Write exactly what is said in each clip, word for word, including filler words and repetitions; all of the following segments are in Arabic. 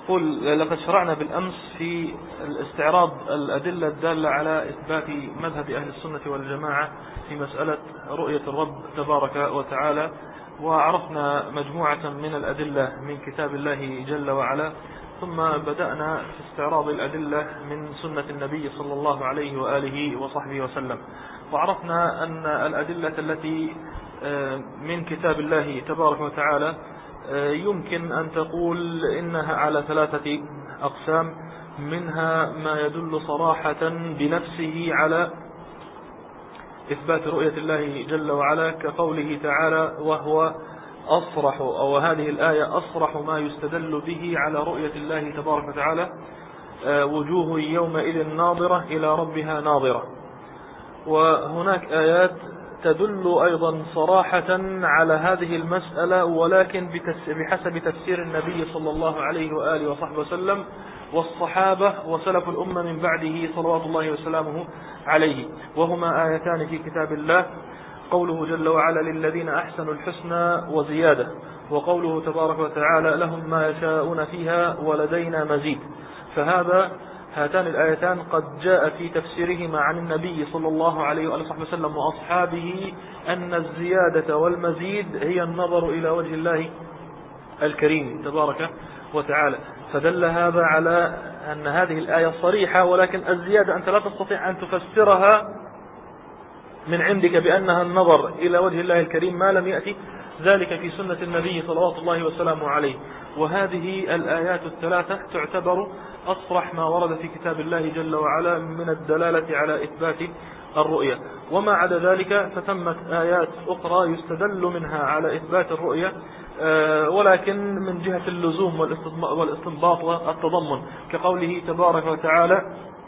أقول لقد شرعنا بالأمس في الاستعراض الأدلة الدالة على إثبات مذهب أهل السنة والجماعة في مسألة رؤية الرب تبارك وتعالى، وعرفنا مجموعة من الأدلة من كتاب الله جل وعلا، ثم بدأنا في استعراض الأدلة من سنة النبي صلى الله عليه وآله وصحبه وسلم. وعرفنا أن الأدلة التي من كتاب الله تبارك وتعالى يمكن أن تقول إنها على ثلاثة أقسام، منها ما يدل صراحة بنفسه على إثبات رؤية الله جل وعلا، كقوله تعالى: وهو أصرح، أو هذه الآية أصرح ما يستدل به على رؤية الله تبارك وتعالى: وجوه يومئذ ناظرة إلى ربها ناظرة. وهناك آيات تدل أيضا صراحة على هذه المسألة، ولكن بحسب تفسير النبي صلى الله عليه وآله وصحبه وسلم والصحابة وسلف الأمة من بعده صلوات الله وسلامه عليه، وهما آيتان في كتاب الله: قوله جل وعلا: للذين أحسنوا الحسنى وزيادة، وقوله تبارك وتعالى: لهم ما يشاءون فيها ولدينا مزيد. فهذا هاتان الآيتان قد جاء في تفسيرهما عن النبي صلى الله عليه وآله وسلم وأصحابه أن الزيادة والمزيد هي النظر إلى وجه الله الكريم تبارك وتعالى. فدل هذا على أن هذه الآية صريحة، ولكن الزيادة أنت لا تستطيع أن تفسرها من عندك بأنها النظر إلى وجه الله الكريم ما لم يأتي ذلك في سنة النبي صلوات الله وسلامه عليه. وهذه الآيات الثلاثة تعتبر أصرح ما ورد في كتاب الله جل وعلا من الدلالة على إثبات الرؤية. وما عدا ذلك فتمت آيات أخرى يستدل منها على إثبات الرؤية، ولكن من جهة اللزوم والاستنباط والتضمن، كقوله تبارك وتعالى: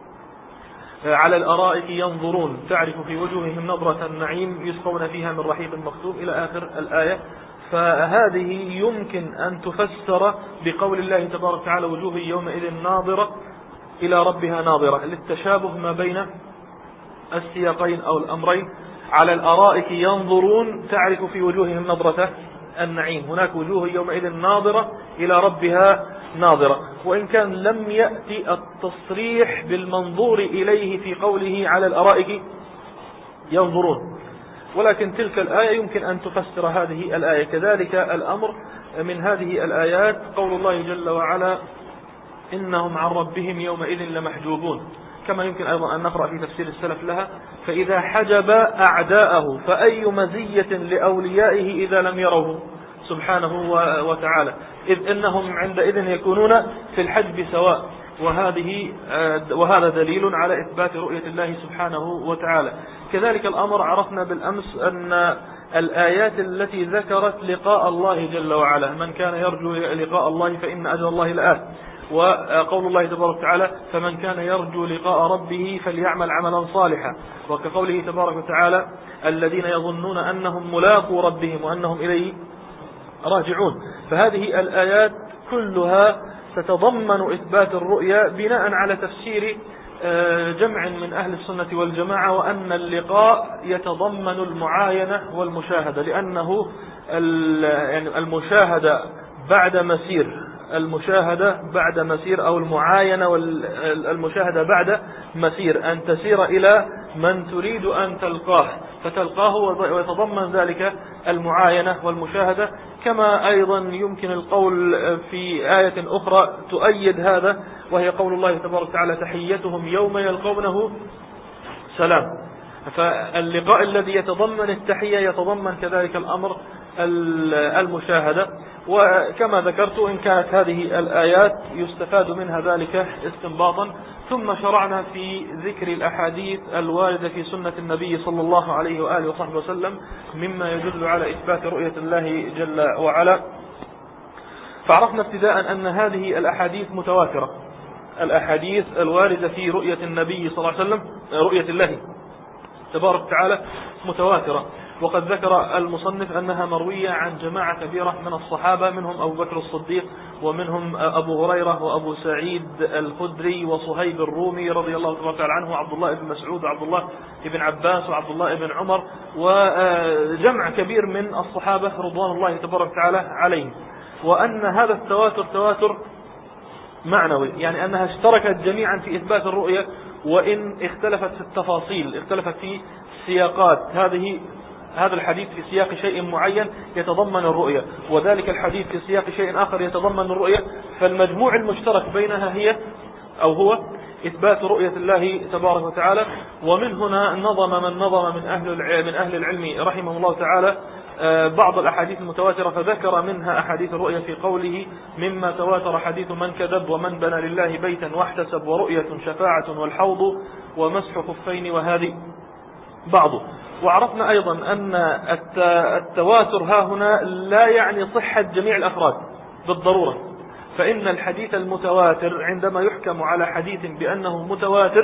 على الأرائك ينظرون تعرف في وجوههم نظرة النعيم يسقون فيها من رحيق مختوم، إلى آخر الآية. فهذه يمكن أن تفسر بقول الله تبارك وتعالى: وجوه يومئذ ناظرة إلى ربها ناظرة، للتشابه ما بين السياقين أو الأمرين. على الأرائك ينظرون تعرف في وجوههم نظرة النعيم، هناك وجوه يومئذ ناظرة إلى ربها ناظرة، وإن كان لم يأتي التصريح بالمنظور إليه في قوله على الأرائك ينظرون، ولكن تلك الآية يمكن أن تفسر هذه الآية. كذلك الأمر من هذه الآيات قول الله جل وعلا: إنهم عن ربهم يومئذ لمحجوبون، كما يمكن أيضا أن نقرأ في تفسير السلف لها: فإذا حجب أعداءه فأي مزية لأوليائه إذا لم يروه سبحانه وتعالى، إذ إنهم عندئذ يكونون في الحجب سواء. وهذه وهذا دليل على إثبات رؤية الله سبحانه وتعالى. كذلك الأمر عرفنا بالأمس أن الآيات التي ذكرت لقاء الله جل وعلا: من كان يرجو لقاء الله فإن أجر الله لآت. وقول الله تبارك وتعالى: فمن كان يرجو لقاء ربه فليعمل عملا صالحا. وكقوله تبارك وتعالى: الذين يظنون أنهم ملاقو ربهم وأنهم إليه راجعون. فهذه الآيات كلها تتضمن إثبات الرؤيا بناء على تفسير جمع من أهل السنة والجماعة، وأن اللقاء يتضمن المعاينة والمشاهدة، لأنه المشاهدة بعد مسير المشاهدة بعد مسير أو المعاينة والمشاهدة بعد مسير، أن تسير إلى من تريد أن تلقاه فتلقاه، ويتضمن ذلك المعاينة والمشاهدة. كما أيضا يمكن القول في آية أخرى تؤيد هذا، وهي قول الله تبارك وتعالى: تحيتهم يوم يلقونه سلام. فاللقاء الذي يتضمن التحية يتضمن كذلك الأمر المشاهدة. وكما ذكرت إن كانت هذه الآيات يستفاد منها ذلك استنباطا. ثم شرعنا في ذكر الأحاديث الواردة في سنة النبي صلى الله عليه وآله وصحبه وسلم مما يدل على إثبات رؤية الله جل وعلا. فعرفنا ابتداء أن هذه الأحاديث متواترة، الأحاديث الواردة في رؤية النبي صلى الله عليه وسلم رؤية الله تبارك وتعالى متواترة. وقد ذكر المصنف أنها مروية عن جماعة كبيرة من الصحابة، منهم أبو بكر الصديق، ومنهم أبو هريرة وأبو سعيد الخدري وصهيب الرومي رضي الله تعالى عنه، وعبد الله بن مسعود وعبد الله بن عباس وعبد الله بن عمر، وجمع كبير من الصحابة رضوان الله تبارك وتعالى عليهم. وأن هذا التواتر تواتر معنوي، يعني أنها اشتركت جميعا في إثبات الرؤية، وإن اختلفت في التفاصيل، اختلفت في السياقات. هذه هذا الحديث في سياق شيء معين يتضمن الرؤية، وذلك الحديث في سياق شيء آخر يتضمن الرؤية، فالمجموع المشترك بينها هي أو هو إثبات رؤية الله تبارك وتعالى. ومن هنا نظم من نظم من أهل العلم, من أهل العلم رحمه الله تعالى بعض الأحاديث المتواترة، فذكر منها أحاديث الرؤية في قوله: مما تواتر حديث من كذب ومن بنى لله بيتا واحتسب ورؤية شفاعة والحوض ومسح خفين وهذه بعضه. وعرفنا أيضا أن التواتر ها هنا لا يعني صحة جميع الأفراد بالضرورة، فإن الحديث المتواتر عندما يحكم على حديث بأنه متواتر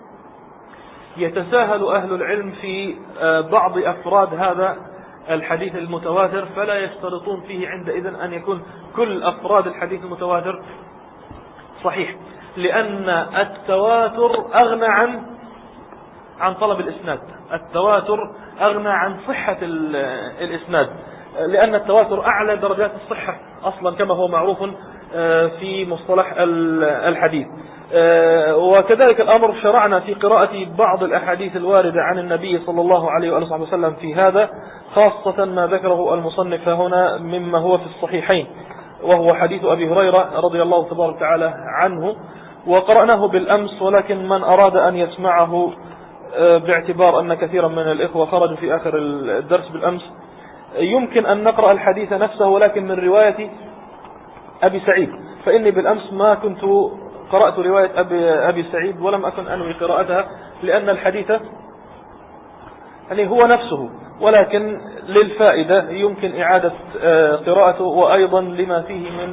يتساهل أهل العلم في بعض أفراد هذا الحديث المتواتر، فلا يشترطون فيه عندئذ أن يكون كل أفراد الحديث المتواتر صحيح، لأن التواتر أغنى عن عن طلب الإسناد. التواتر أغنى عن صحة الإسناد، لأن التواتر أعلى درجات الصحة أصلا كما هو معروف في مصطلح الحديث. وكذلك الأمر شرعنا في قراءة بعض الأحاديث الواردة عن النبي صلى الله عليه وآله وسلم في هذا، خاصة ما ذكره المصنف هنا مما هو في الصحيحين، وهو حديث أبي هريرة رضي الله تبارك وتعالى عنه، وقرأناه بالأمس، ولكن من أراد أن يسمعه باعتبار أن كثيرا من الإخوة خرجوا في آخر الدرس بالأمس، يمكن أن نقرأ الحديث نفسه ولكن من رواية أبي سعيد، فإني بالأمس ما كنت قرأت رواية أبي, أبي سعيد ولم أكن أنوي قراءتها، لأن الحديث يعني هو نفسه، ولكن للفائدة يمكن إعادة قراءته، وأيضا لما فيه من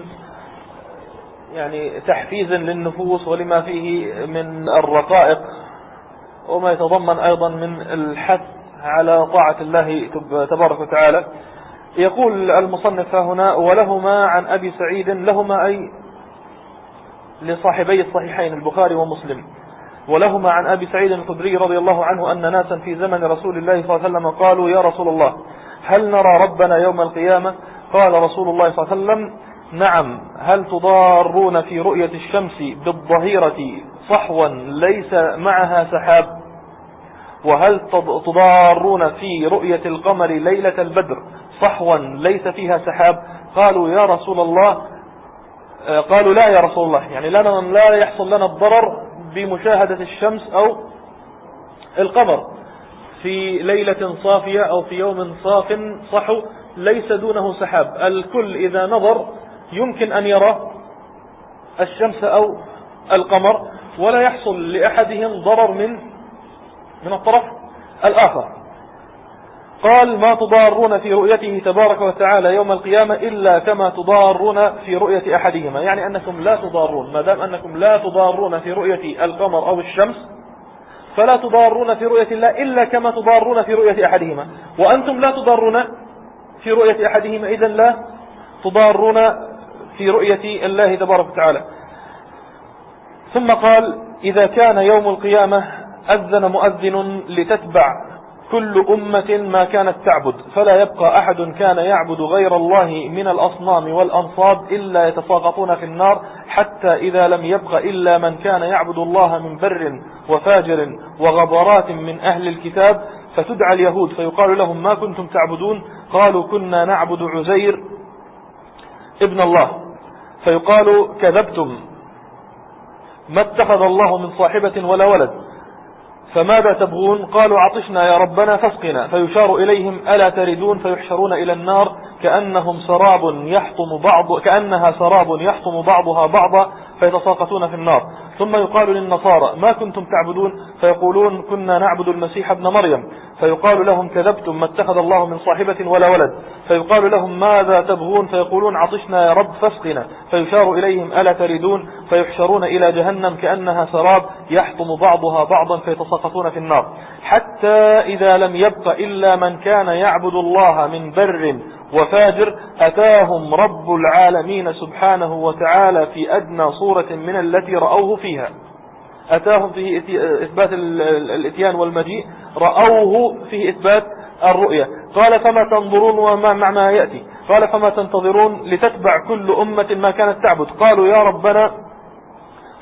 يعني تحفيز للنفوس، ولما فيه من الرقائق، وما يتضمن أيضا من الحث على طاعة الله تبارك وتعالى. يقول المصنف هنا: ولهما عن أبي سعيد، لهما أي لصاحبي الصحيحين البخاري ومسلم، ولهما عن أبي سعيد الخدري رضي الله عنه أن ناسا في زمن رسول الله صلى الله عليه وسلم قالوا: يا رسول الله، هل نرى ربنا يوم القيامة؟ قال رسول الله صلى الله عليه وسلم: نعم، هل تضارون في رؤية الشمس بالظهيرة صحوا ليس معها سحاب؟ وهل تضارون في رؤية القمر ليلة البدر صحوا ليس فيها سحاب؟ قالوا: يا رسول الله، قالوا: لا يا رسول الله، يعني لنا لا يحصل لنا الضرر بمشاهدة الشمس أو القمر في ليلة صافية أو في يوم صاف صحو ليس دونه سحاب، الكل إذا نظر يمكن أن يرى الشمس أو القمر، ولا يحصل لأحدهم ضرر من من الطرف الآخر. قال: ما تضارون في رؤيته تبارك وتعالى يوم القيامة إلا كما تضارون في رؤية أحدهما، يعني أنكم لا تضارون، ما دام أنكم لا تضارون في رؤية القمر أو الشمس فلا تضارون في رؤية الله إلا كما تضارون في رؤية أحدهما، وأنتم لا تضارون في رؤية أحدهما، إذن لا تضارون في رؤية الله تبارك وتعالى. ثم قال: إذا كان يوم القيامة أذن مؤذن لتتبع كل أمة ما كانت تعبد، فلا يبقى أحد كان يعبد غير الله من الأصنام والأنصاب إلا يتساقطون في النار، حتى إذا لم يبق إلا من كان يعبد الله من بر وفاجر وغبرات من أهل الكتاب، فتدعى اليهود فيقال لهم: ما كنتم تعبدون؟ قالوا: كنا نعبد عزير ابن الله. فيقال: كذبتم، ما اتخذ الله من صاحبة ولا ولد، فماذا تبغون؟ قالوا: عطشنا يا ربنا فاسقنا. فيشار إليهم: ألا تردون؟ فيحشرون إلى النار كأنهم سراب يحطم بعض كأنها سراب يحطم بعضها بعضا، فيتساقطون في النار. ثم يقال للنصارى: ما كنتم تعبدون؟ فيقولون: كنا نعبد المسيح ابن مريم. فيقال لهم: كذبتم، ما اتخذ الله من صاحبة ولا ولد. فيقال لهم: ماذا تبغون؟ فيقولون: عطشنا يا رب فاسقنا. فيشار إليهم: ألا تردون؟ فيحشرون إلى جهنم كأنها سراب يحطم بعضها بعضا، فيتساقطون في النار، حتى إذا لم يبق إلا من كان يعبد الله من بر وفاجر أتاهم رب العالمين سبحانه وتعالى في أدنى صورة من التي رأوه فيها. أتاهم فيه إثبات الإتيان والمجيء، رأوه فيه إثبات الرؤية. قال: فما تنظرون وما معنى يأتي؟ قال: فما تنتظرون لتتبع كل أمة ما كانت تعبد؟ قالوا: يا ربنا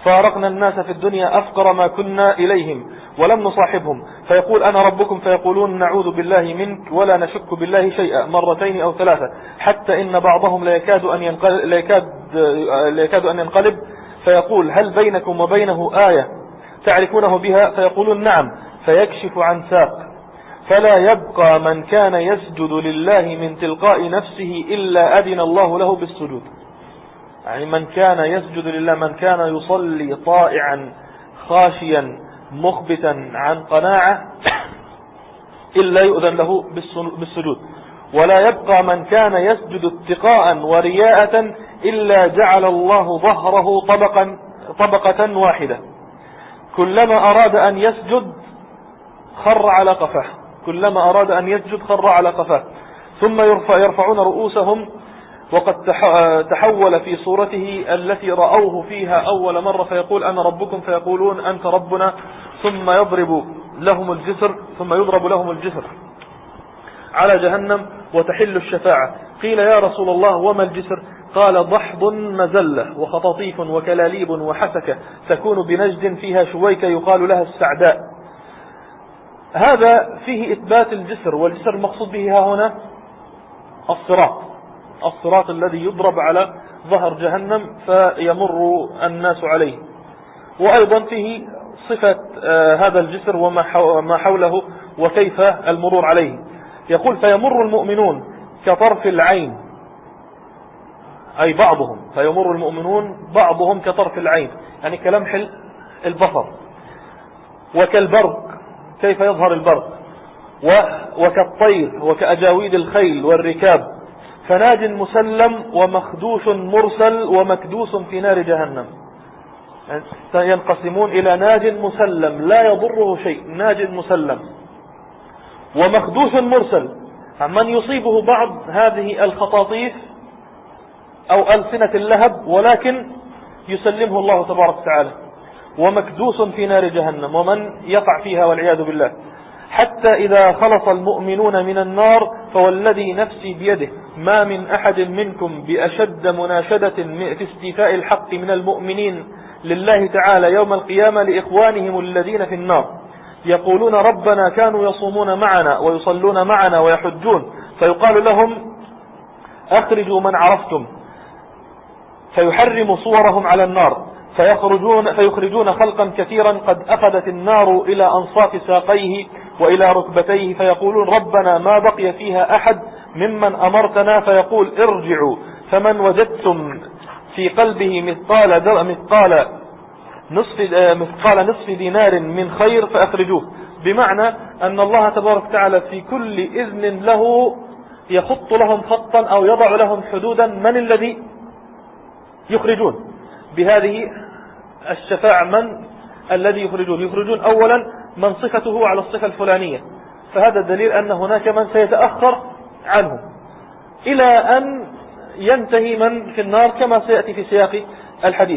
فارقنا الناس في الدنيا أفقر ما كنا إليهم ولم نصاحبهم، فيقول أنا ربكم فيقولون نعوذ بالله منك ولا نشك بالله شيئا مرتين أو ثلاثة، حتى إن بعضهم لا يكاد أن ينقلب, لا يكاد لا يكاد أن ينقلب فيقول هل بينكم وبينه آية تعرفونه بها؟ فيقولون نعم، فيكشف عن ساق، فلا يبقى من كان يسجد لله من تلقاء نفسه إلا أذن الله له بالسجود. يعني من كان يسجد لله، من كان يصلي طائعا خاشيا مخبتا عن قناعة إلا يؤذن له بالسجود. ولا يبقى من كان يسجد اتقاء ورياءة إلا جعل الله ظهره طبقا طبقة واحدة، كلما أراد أن يسجد خر على قفاه، كلما أراد أن يسجد خر على قفاه، ثم يرفع يرفعون رؤوسهم وقد تحول في صورته التي رأوه فيها أول مرة، فيقول أنا ربكم فيقولون أنت ربنا، ثم يضرب لهم الجسر ثم يضرب لهم الجسر على جهنم وتحل الشفاعة. قيل يا رسول الله وما الجسر؟ قال ضحض مزلة وخطاطيف وكلاليب وحسكة تكون بنجد فيها شويكة يقال لها السعداء. هذا فيه إثبات الجسر، والجسر المقصود به ها هنا الصراط، الصراط الذي يضرب على ظهر جهنم فيمر الناس عليه. وأيضا فيه صفة هذا الجسر وما حوله وكيف المرور عليه. يقول فيمر المؤمنون كطرف العين، أي بعضهم، فيمر المؤمنون بعضهم كطرف العين، يعني كلمح البصر، وكالبرق كيف يظهر البرق، وكالطير وكأجاويد الخيل والركاب، فناج مسلم ومخدوش مرسل ومكدوس في نار جهنم. ينقسمون إلى ناج مسلم لا يضره شيء، ناج مسلم، ومخدوش مرسل من يصيبه بعض هذه الخطاطيف أو ألسنة اللهب ولكن يسلمه الله تبارك وتعالى، ومكدوس في نار جهنم ومن يقع فيها والعياذ بالله. حتى إذا خلص المؤمنون من النار فوالذي نفسي بيده ما من أحد منكم بأشد مناشدة في استيفاء الحق من المؤمنين لله تعالى يوم القيامة لإخوانهم الذين في النار، يقولون ربنا كانوا يصومون معنا ويصلون معنا ويحجون، فيقال لهم أخرجوا من عرفتم، فيحرم صورهم على النار، فيخرجون, فيخرجون خلقا كثيرا قد أخذت النار إلى أنصاف ساقيه وإلى ركبتيه، فيقولون ربنا ما بقي فيها أحد ممن أمرتنا، فيقول ارجعوا فمن وجدتم في قلبه مثقال مثقال نصف مثقال نصف دينار من خير فأخرجوه. بمعنى أن الله تبارك وتعالى في كل إذن له يخط لهم خطا أو يضع لهم حدودا من الذي يخرجون بهذه الشفاعة، من الذي يخرجون؟ يخرجون أولا من صفته على الصفة الفلانية، فهذا دليل أن هناك من سيتأخر عنه إلى أن ينتهي من في النار كما سيأتي في سياق الحديث.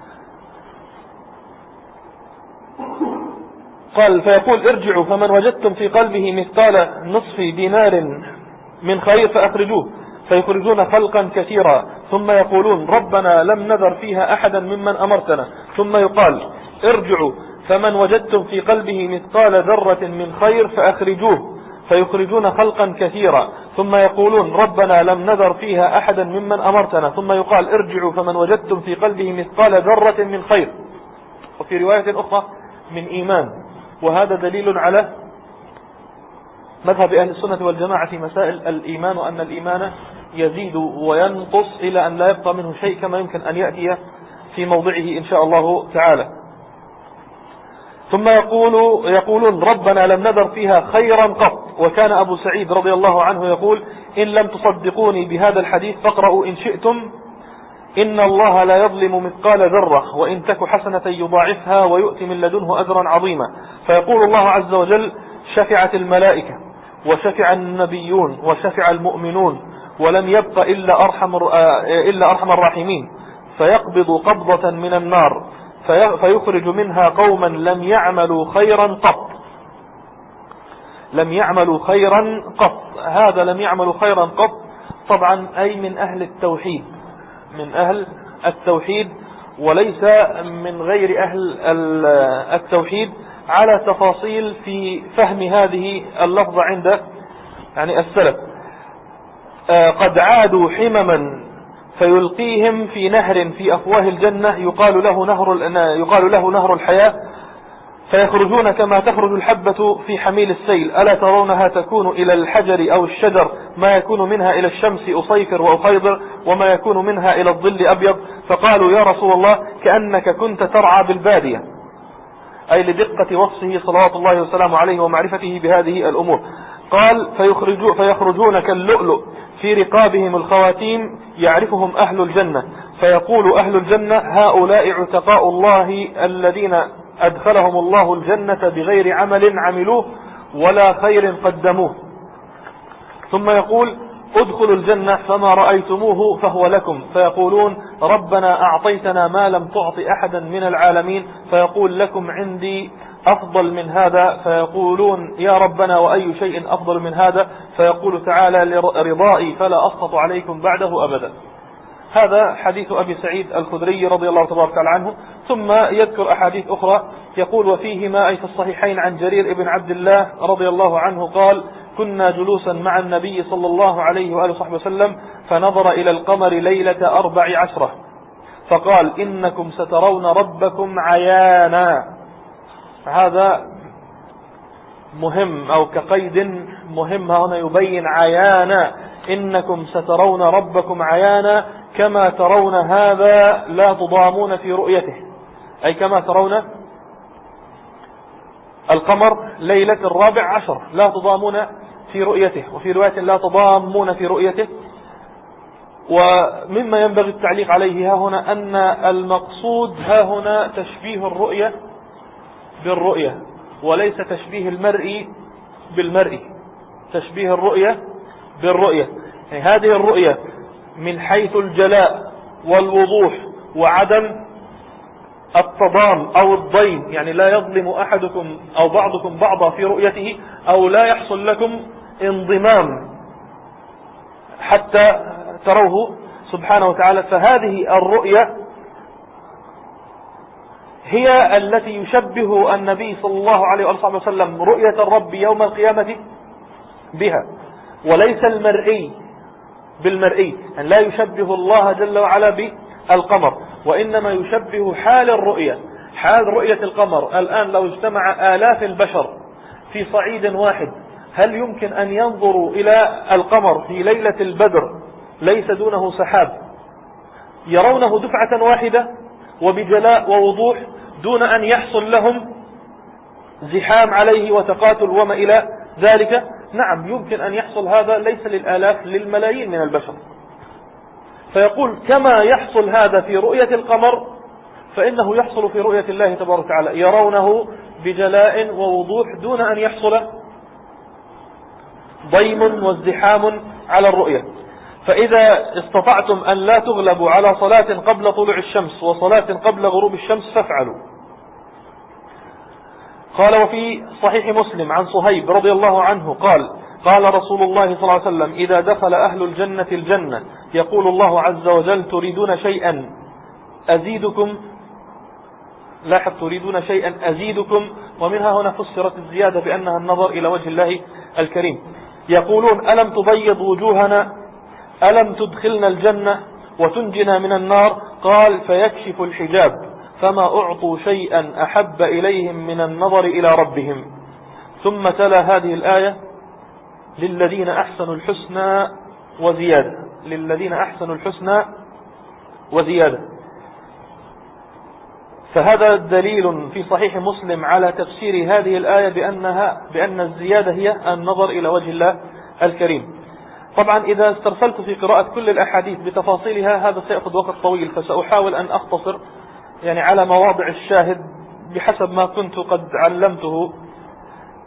قال فيقول ارجعوا فمن وجدتم في قلبه مثقال نصف دينار من خير فأخرجوه، فيخرجون خلقا كثيرا ثم يقولون ربنا لم نذر فيها أحدا ممن أمرتنا، ثم يقال ارجعوا فمن وجدتم في قلبه مثقال ذرة من خير فأخرجوه، فيخرجون خلقا كثيرا ثم يقولون ربنا لم نذر فيها أحدا ممن أمرتنا، ثم يقال ارجعوا فمن وجدتم في قلبه مثقال ذرة من خير، وفي رواية أخرى من إيمان. وهذا دليل على مذهب أهل السنة والجماعة في مسائل الإيمان، وأن الإيمان يزيد وينقص إلى أن لا يبقى منه شيء، كما يمكن أن يأتي في موضعه إن شاء الله تعالى. ثم يقول يقولون ربنا لم نذر فيها خيرا قط. وكان أبو سعيد رضي الله عنه يقول إن لم تصدقوني بهذا الحديث فاقرأوا إن شئتم إن الله لا يظلم مثقال ذرة وإن تك حسنة يضاعفها ويؤتي من لدنه أجرا عظيما. فيقول الله عز وجل شفعت الملائكة وشفع النبيون وشفع المؤمنون ولم يبق إلا أرحم, إلا أرحم الراحمين، فيقبض قبضة من النار فيخرج منها قوما لم يعملوا خيرا قط، لم يعملوا خيرا قط. هذا لم يعملوا خيرا قط طبعا أي من أهل التوحيد، من أهل التوحيد، وليس من غير أهل التوحيد على تفاصيل في فهم هذه اللفظة عند يعني السلف. قد عادوا حمما فيلقيهم في نهر في أفواه الجنة يقال له نهر يقال له نهر الحياة، فيخرجون كما تخرج الحبة في حميل السيل، ألا ترونها تكون إلى الحجر أو الشجر ما يكون منها إلى الشمس أصيفر وأخيضر، وما يكون منها إلى الظل أبيض. فقالوا يا رسول الله كأنك كنت ترعى بالبادية، أي لدقة وصفه صلوات الله وسلامه عليه ومعرفته بهذه الأمور. قال فيخرجون, فيخرجون كاللؤلؤ في رقابهم الخواتيم يعرفهم أهل الجنة، فيقول أهل الجنة هؤلاء عتقاء الله الذين أدخلهم الله الجنة بغير عمل عملوه ولا خير قدموه. ثم يقول ادخلوا الجنة فما رأيتموه فهو لكم، فيقولون ربنا أعطيتنا ما لم تعط أحدا من العالمين، فيقول لكم عندي أفضل من هذا، فيقولون يا ربنا وأي شيء أفضل من هذا، فيقول تعالى لرضائي فلا أسقط عليكم بعده أبدا. هذا حديث أبي سعيد الخدري رضي الله تبارك وتعالى عنه. ثم يذكر أحاديث أخرى يقول وفيهما أي في الصحيحين عن جرير بن عبد الله رضي الله عنه قال كنا جلوسا مع النبي صلى الله عليه وآله وصحبه وسلم فنظر إلى القمر ليلة أربع عشرة فقال إنكم سترون ربكم عيانا. هذا مهم أو كقيد مهم هنا يبين عيانا، إنكم سترون ربكم عيانا كما ترون هذا لا تضامون في رؤيته، أي كما ترون القمر ليلة الرابع عشر لا تضامون في رؤيته، وفي رواية لا تضامون في رؤيته. ومما ينبغي التعليق عليه ها هنا أن المقصود ها هنا تشبيه الرؤية بالرؤية وليس تشبيه المرء بالمرء، تشبيه الرؤية بالرؤية. يعني هذه الرؤية من حيث الجلاء والوضوح وعدم التضام أو الضيم، يعني لا يظلم أحدكم أو بعضكم بعضا في رؤيته، أو لا يحصل لكم انضمام حتى تروه سبحانه وتعالى. فهذه الرؤية هي التي يشبه النبي صلى الله عليه وسلم رؤية الرب يوم القيامة بها، وليس المرئي بالمرئي، يعني لا يشبه الله جل وعلا بالقمر، وإنما يشبه حال الرؤية، حال رؤية القمر. الآن لو اجتمع آلاف البشر في صعيد واحد هل يمكن أن ينظروا إلى القمر في ليلة البدر ليس دونه سحاب يرونه دفعة واحدة وبجلاء ووضوح دون أن يحصل لهم زحام عليه وتقاتل وما إلى ذلك؟ نعم يمكن أن يحصل هذا، ليس للآلاف للملايين من البشر. فيقول كما يحصل هذا في رؤية القمر فإنه يحصل في رؤية الله تبارك وتعالى، يرونه بجلاء ووضوح دون أن يحصل ضيم وازدحام على الرؤية. فإذا استطعتم أن لا تغلبوا على صلاة قبل طلوع الشمس وصلاة قبل غروب الشمس فافعلوا. قال وفي صحيح مسلم عن صهيب رضي الله عنه قال قال رسول الله صلى الله عليه وسلم إذا دخل أهل الجنة الجنة يقول الله عز وجل تريدون شيئا أزيدكم، لاحظ تريدون شيئا أزيدكم، ومنها هنا فسرت الزيادة بأنها النظر إلى وجه الله الكريم. يقولون ألم تبيض وجوهنا، ألم تدخلنا الجنة وتنجنا من النار؟ قال فيكشف الحجاب فما أعطوا شيئا أحب إليهم من النظر إلى ربهم. ثم تلا هذه الآية للذين أحسنوا الحسنى وزيادة، للذين أحسنوا الحسنى وزيادة. فهذا دليل في صحيح مسلم على تفسير هذه الآية بأنها بأن الزيادة هي النظر إلى وجه الله الكريم. طبعا إذا استرسلت في قراءة كل الأحاديث بتفاصيلها هذا سيأخذ وقت طويل، فسأحاول أن أختصر يعني على مواضع الشاهد بحسب ما كنت قد علمته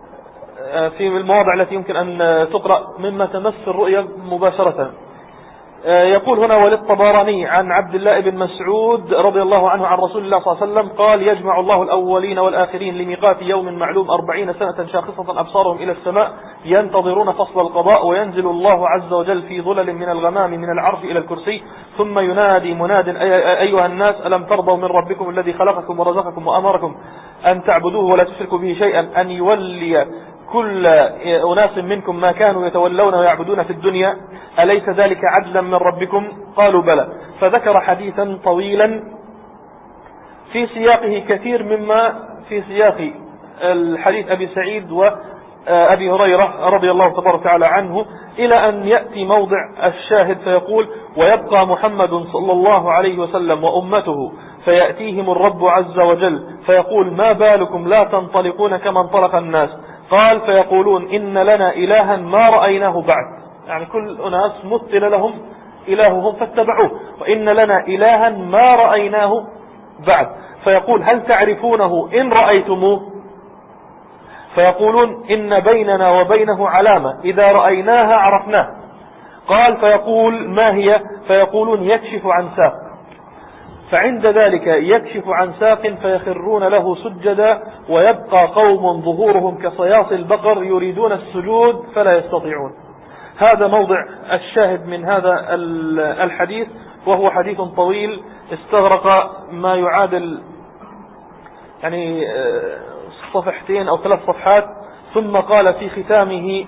في المواضع التي يمكن أن تقرأ مما تمس الرؤية مباشرة. يقول هنا وللطبراني عن عبد الله بن مسعود رضي الله عنه عن رسول الله صلى الله عليه وسلم قال يجمع الله الأولين والآخرين لميقات يوم معلوم أربعين سنة شاخصة أبصارهم إلى السماء ينتظرون فصل القضاء وينزل الله عز وجل في ظلل من الغمام من العرش إلى الكرسي ثم ينادي مناد أيها الناس ألم ترضوا من ربكم الذي خلقكم ورزقكم وأمركم أن تعبدوه ولا تشركوا به شيئا أن يولي كل أناس منكم ما كانوا يتولون ويعبدون في الدنيا أليس ذلك عدلا من ربكم؟ قالوا بلى. فذكر حديثا طويلا في سياقه كثير مما في سياق الحديث أبي سعيد وأبي هريرة رضي الله تبارك وتعالى عنه إلى أن يأتي موضع الشاهد فيقول ويبقى محمد صلى الله عليه وسلم وأمته فيأتيهم الرب عز وجل فيقول ما بالكم لا تنطلقون كما انطلق الناس؟ قال فيقولون إن لنا إلها ما رأيناه بعد، يعني كل أناس مثل لهم إلههم فاتبعوه، وإن لنا إلها ما رأيناه بعد. فيقول هل تعرفونه إن رأيتموه؟ فيقولون إن بيننا وبينه علامة إذا رأيناها عرفناه. قال فيقول ما هي؟ فيقولون يكشف عن ساق، فعند ذلك يكشف عن ساق فيخرون له سجدا ويبقى قوم ظهورهم كصياص البقر يريدون السجود فلا يستطيعون. هذا موضع الشاهد من هذا الحديث، وهو حديث طويل استغرق ما يعادل يعني صفحتين أو ثلاث صفحات. ثم قال في ختامه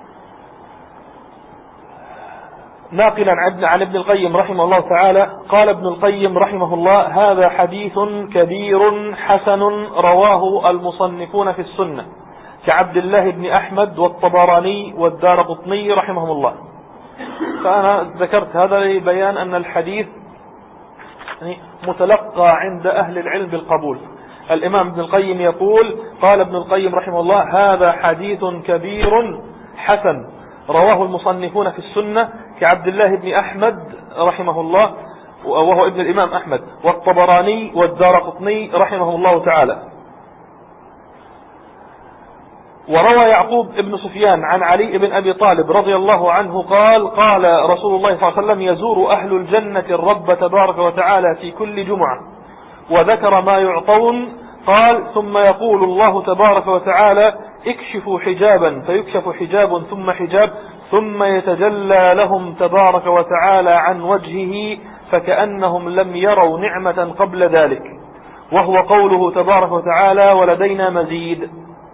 ناقلا عن ابن القيم رحمه الله تعالى قال ابن القيم رحمه الله هذا حديث كبير حسن رواه المصنفون في السنة كعبد الله بن أحمد والطبراني والدارقطني رحمهم الله. فأنا ذكرت هذا لبيان أن الحديث متلقى عند أهل العلم بالقبول. الإمام ابن القيم يقول قال ابن القيم رحمه الله هذا حديث كبير حسن رواه المصنفون في السنة كعبد الله بن أحمد رحمه الله وهو ابن الإمام أحمد والطبراني والدارقطني رحمه الله تعالى. وروى يعقوب ابن سفيان عن علي بن أبي طالب رضي الله عنه قال قال رسول الله صلى الله عليه وسلم يزور أهل الجنة الرب تبارك وتعالى في كل جمعة وذكر ما يعطون. قال ثم يقول الله تبارك وتعالى اكشفوا حجابا فيكشف حجاب ثم حجاب ثم يتجلى لهم تبارك وتعالى عن وجهه فكأنهم لم يروا نعمة قبل ذلك، وهو قوله تبارك وتعالى ولدينا مزيد.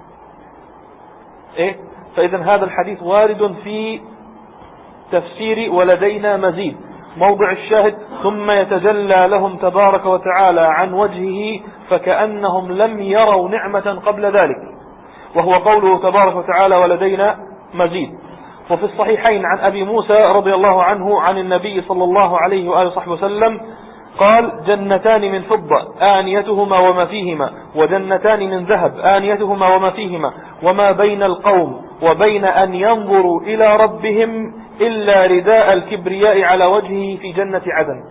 إيه؟ فإذا هذا الحديث وارد في تفسير ولدينا مزيد. موضع الشاهد ثم يتجلى لهم تبارك وتعالى عن وجهه فكأنهم لم يروا نعمة قبل ذلك، وهو قوله تبارك وتعالى ولدينا مزيد. وفي الصحيحين عن أبي موسى رضي الله عنه عن النبي صلى الله عليه وآله وصحبه وسلم قال جنتان من فضة آنيتهما وما فيهما وجنتان من ذهب آنيتهما وما فيهما وما بين القوم وبين أن ينظروا إلى ربهم إلا رداء الكبرياء على وجهه في جنة عدن.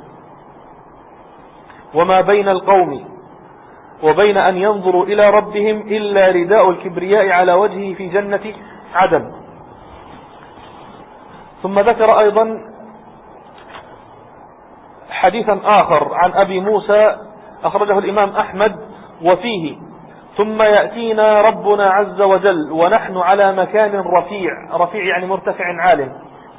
وما بين القوم وبين أن ينظروا إلى ربهم إلا رداء الكبرياء على وجهه في جنة عدن. ثم ذكر أيضا حديثا آخر عن أبي موسى أخرجه الإمام أحمد وفيه ثم يأتينا ربنا عز وجل ونحن على مكان رفيع، رفيع يعني مرتفع عال،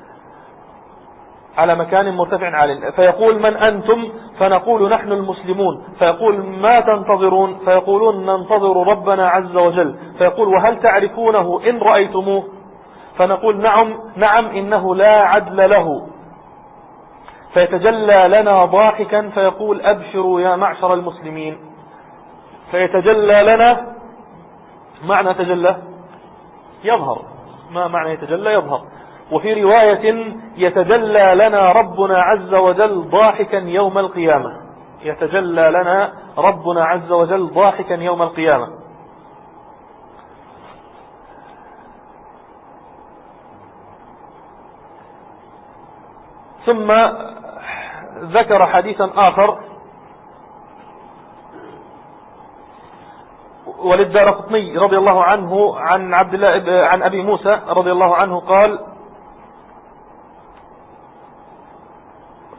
على مكان مرتفع عال، فيقول من أنتم؟ فنقول نحن المسلمون، فيقول ما تنتظرون؟ فيقولون ننتظر ربنا عز وجل، فيقول وهل تعرفونه إن رأيتموه؟ فنقول نعم نعم إنه لا عدل له، فيتجلى لنا ضاحكا فيقول أبشروا يا معشر المسلمين. فيتجلى لنا، معنى تجلى يظهر، ما معنى يتجلى يظهر. وفي رواية يتجلى لنا ربنا عز وجل ضاحكا يوم القيامة، يتجلى لنا ربنا عز وجل ضاحكا يوم القيامة. ثم ذكر حديثا آخر وللدارقطني رضي الله عنه عن عبد الله عن أبي موسى رضي الله عنه قال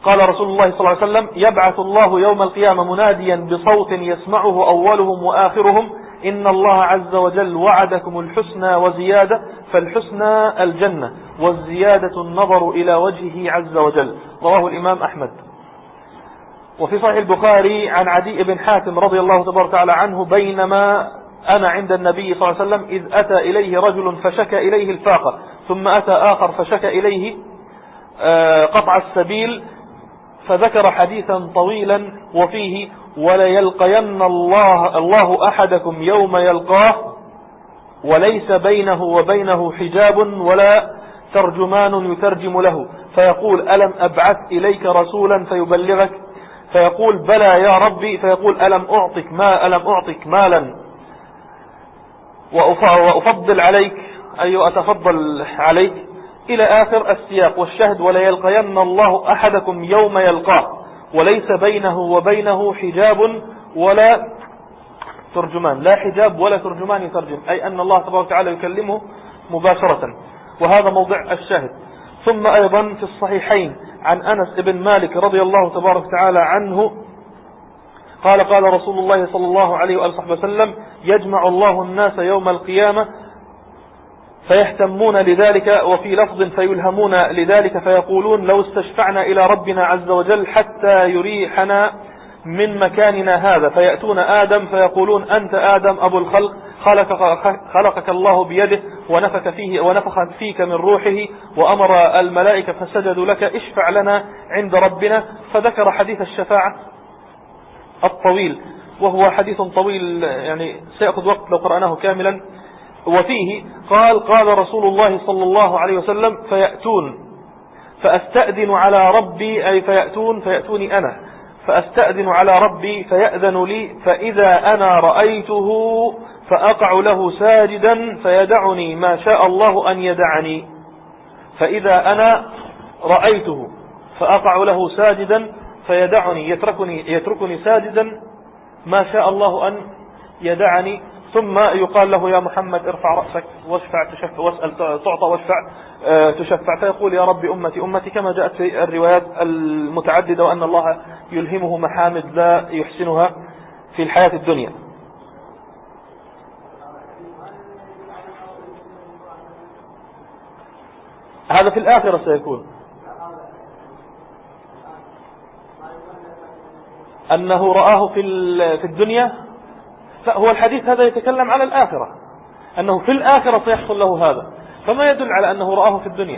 قال رسول الله صلى الله عليه وسلم: يبعث الله يوم القيامة مناديا بصوت يسمعه أولهم وآخرهم: إن الله عز وجل وعدكم الحسنى وزيادة، فالحسنى الجنة، والزيادة النظر إلى وجهه عز وجل. رواه الإمام أحمد. وفي صحيح البخاري عن عدي بن حاتم رضي الله تبارك وتعالى عنه: بينما أنا عند النبي صلى الله عليه وسلم إذ أتى إليه رجل فشكى إليه الفاقة، ثم أتى آخر فشكى إليه قطع السبيل، فذكر حديثا طويلا وفيه: وليلقين الله, الله أحدكم يوم يلقاه وليس بينه وبينه حجاب ولا ترجمان يترجم له، فيقول: ألم أبعث إليك رسولا فيبلغك؟ فيقول: بلى يا ربي. فيقول: ألم أعطك ما ألم أعطك مالا وأفضل عليك، أي أتفضل عليك، إلى آخر السياق. والشهد: وليلقين الله أحدكم يوم يلقاه وليس بينه وبينه حجاب ولا ترجمان، لا حجاب ولا ترجمان يترجم، أي أن الله تبارك وتعالى يكلمه مباشرة، وهذا موضع الشاهد. ثم أيضا في الصحيحين عن أنس بن مالك رضي الله تبارك وتعالى عنه قال: قال رسول الله صلى الله عليه وآله وسلم: يجمع الله الناس يوم القيامة فيهتمون لذلك، وفي لفظ فيلهمون لذلك، فيقولون: لو استشفعنا إلى ربنا عز وجل حتى يريحنا من مكاننا هذا. فيأتون آدم فيقولون: أنت آدم أبو الخلق، خلقك, خلقك الله بيده ونفخ فيه ونفخ فيك من روحه وأمر الملائكة فسجدوا لك، اشفع لنا عند ربنا. فذكر حديث الشفاعة الطويل، وهو حديث طويل يعني سيأخذ وقت لو قرأناه كاملا. وفيه قال: قال رسول الله صلى الله عليه وسلم: فيأتون فأستأذن على ربي، أي فيأتون فيأتوني أنا، فأستأذن على ربي فيأذن لي، فإذا أنا رأيته فأقع له ساجدا فيدعني ما شاء الله أن يدعني. فإذا أنا رأيته فأقع له ساجدا فيدعني، يتركني, يتركني ساجدا ما شاء الله أن يدعني. ثم يقال له: يا محمد ارفع رأسك واشفع تشفع، واسأل تعطى واشفع تشفع. فيقول: يا رب أمتي أمتي، كما جاءت في الروايات المتعددة، وأن الله يلهمه محامد لا يحسنها في الحياة الدنيا. هذا في الآخرة سيكون، أنه رآه في في الدنيا. فهو الحديث هذا يتكلم على الآخرة، أنه في الآخرة سيحصل له هذا، فما يدل على أنه رآه في الدنيا.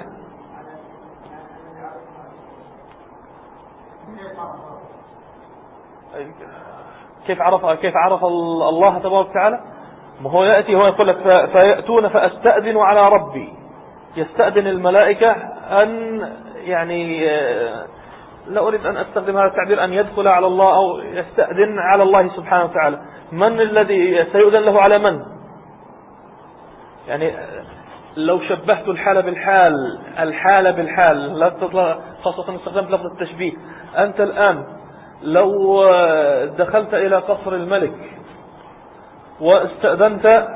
كيف عرف كيف عرف الله تبارك وتعالى؟ ما هو يأتي هو يقول لك: فيأتون فأستأذن على ربي، يستأذن الملائكة أن يعني لا أريد أن أستخدم هذا التعبير أن يدخل على الله، أو يستأذن على الله سبحانه وتعالى. من الذي سيؤذن له على من؟ يعني لو شبهت الحال بالحال، الحال بالحال، لا تطلع خاصة استخدمت لفظ التشبيه. أنت الآن لو دخلت إلى قصر الملك واستأذنت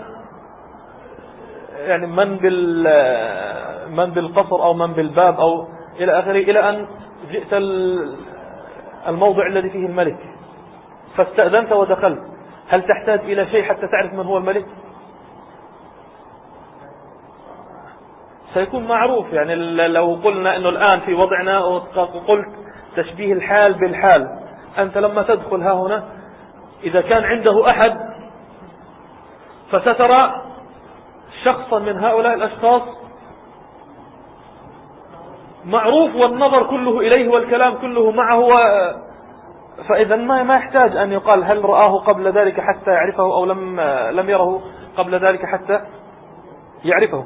يعني من بال من بالقصر أو من بالباب أو إلى آخره، إلى أن جئت الموضع الذي فيه الملك فاستأذنت ودخلت، هل تحتاج إلى شيء حتى تعرف من هو الملك؟ سيكون معروف. يعني لو قلنا أنه الآن في وضعنا وقلت تشبيه الحال بالحال، أنت لما تدخل ها هنا إذا كان عنده أحد فسترى شخصا من هؤلاء الأشخاص معروف والنظر كله إليه والكلام كله معه، فإذا ما ما يحتاج أن يقال هل رآه قبل ذلك حتى يعرفه أو لم لم يره قبل ذلك حتى يعرفه.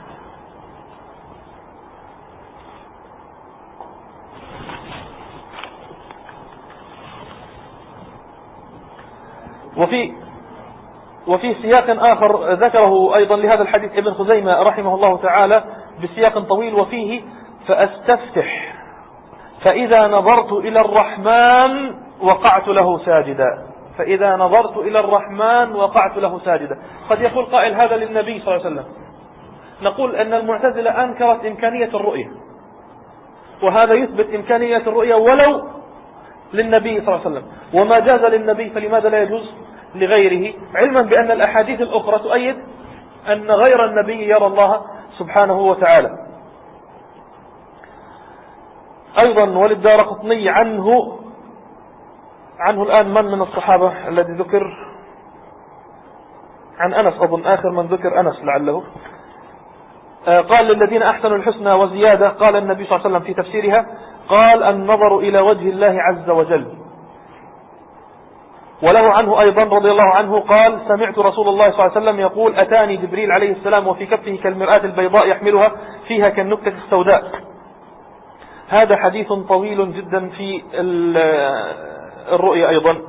وفي وفي سياق آخر ذكره أيضا لهذا الحديث ابن خزيمة رحمه الله تعالى بسياق طويل، وفيه: فأستفتح فإذا نظرت إلى الرحمن وقعت له ساجدا، فإذا نظرت إلى الرحمن وقعت له ساجدا. قد يقول قائل: هذا للنبي صلى الله عليه وسلم. نقول أن المعتزلة أنكرت إمكانية الرؤية، وهذا يثبت إمكانية الرؤية ولو للنبي صلى الله عليه وسلم، وما جاز للنبي فلماذا لا يجوز لغيره، علما بأن الأحاديث الأخرى تؤيد أن غير النبي يرى الله سبحانه وتعالى. أيضا وللدارقطني عنه عنه الآن من من الصحابة الذي ذكر؟ عن أنس أظن، آخر من ذكر أنس لعله. قال للذين أحسنوا الحسنى وزيادة. قال النبي صلى الله عليه وسلم في تفسيرها قال النظر إلى وجه الله عز وجل. وله عنه أيضا رضي الله عنه قال سمعت رسول الله صلى الله عليه وسلم يقول أتاني جبريل عليه السلام وفي كفه كالمرآة البيضاء يحملها فيها كالنكتة السوداء. هذا حديث طويل جدا في الرؤيا أيضا.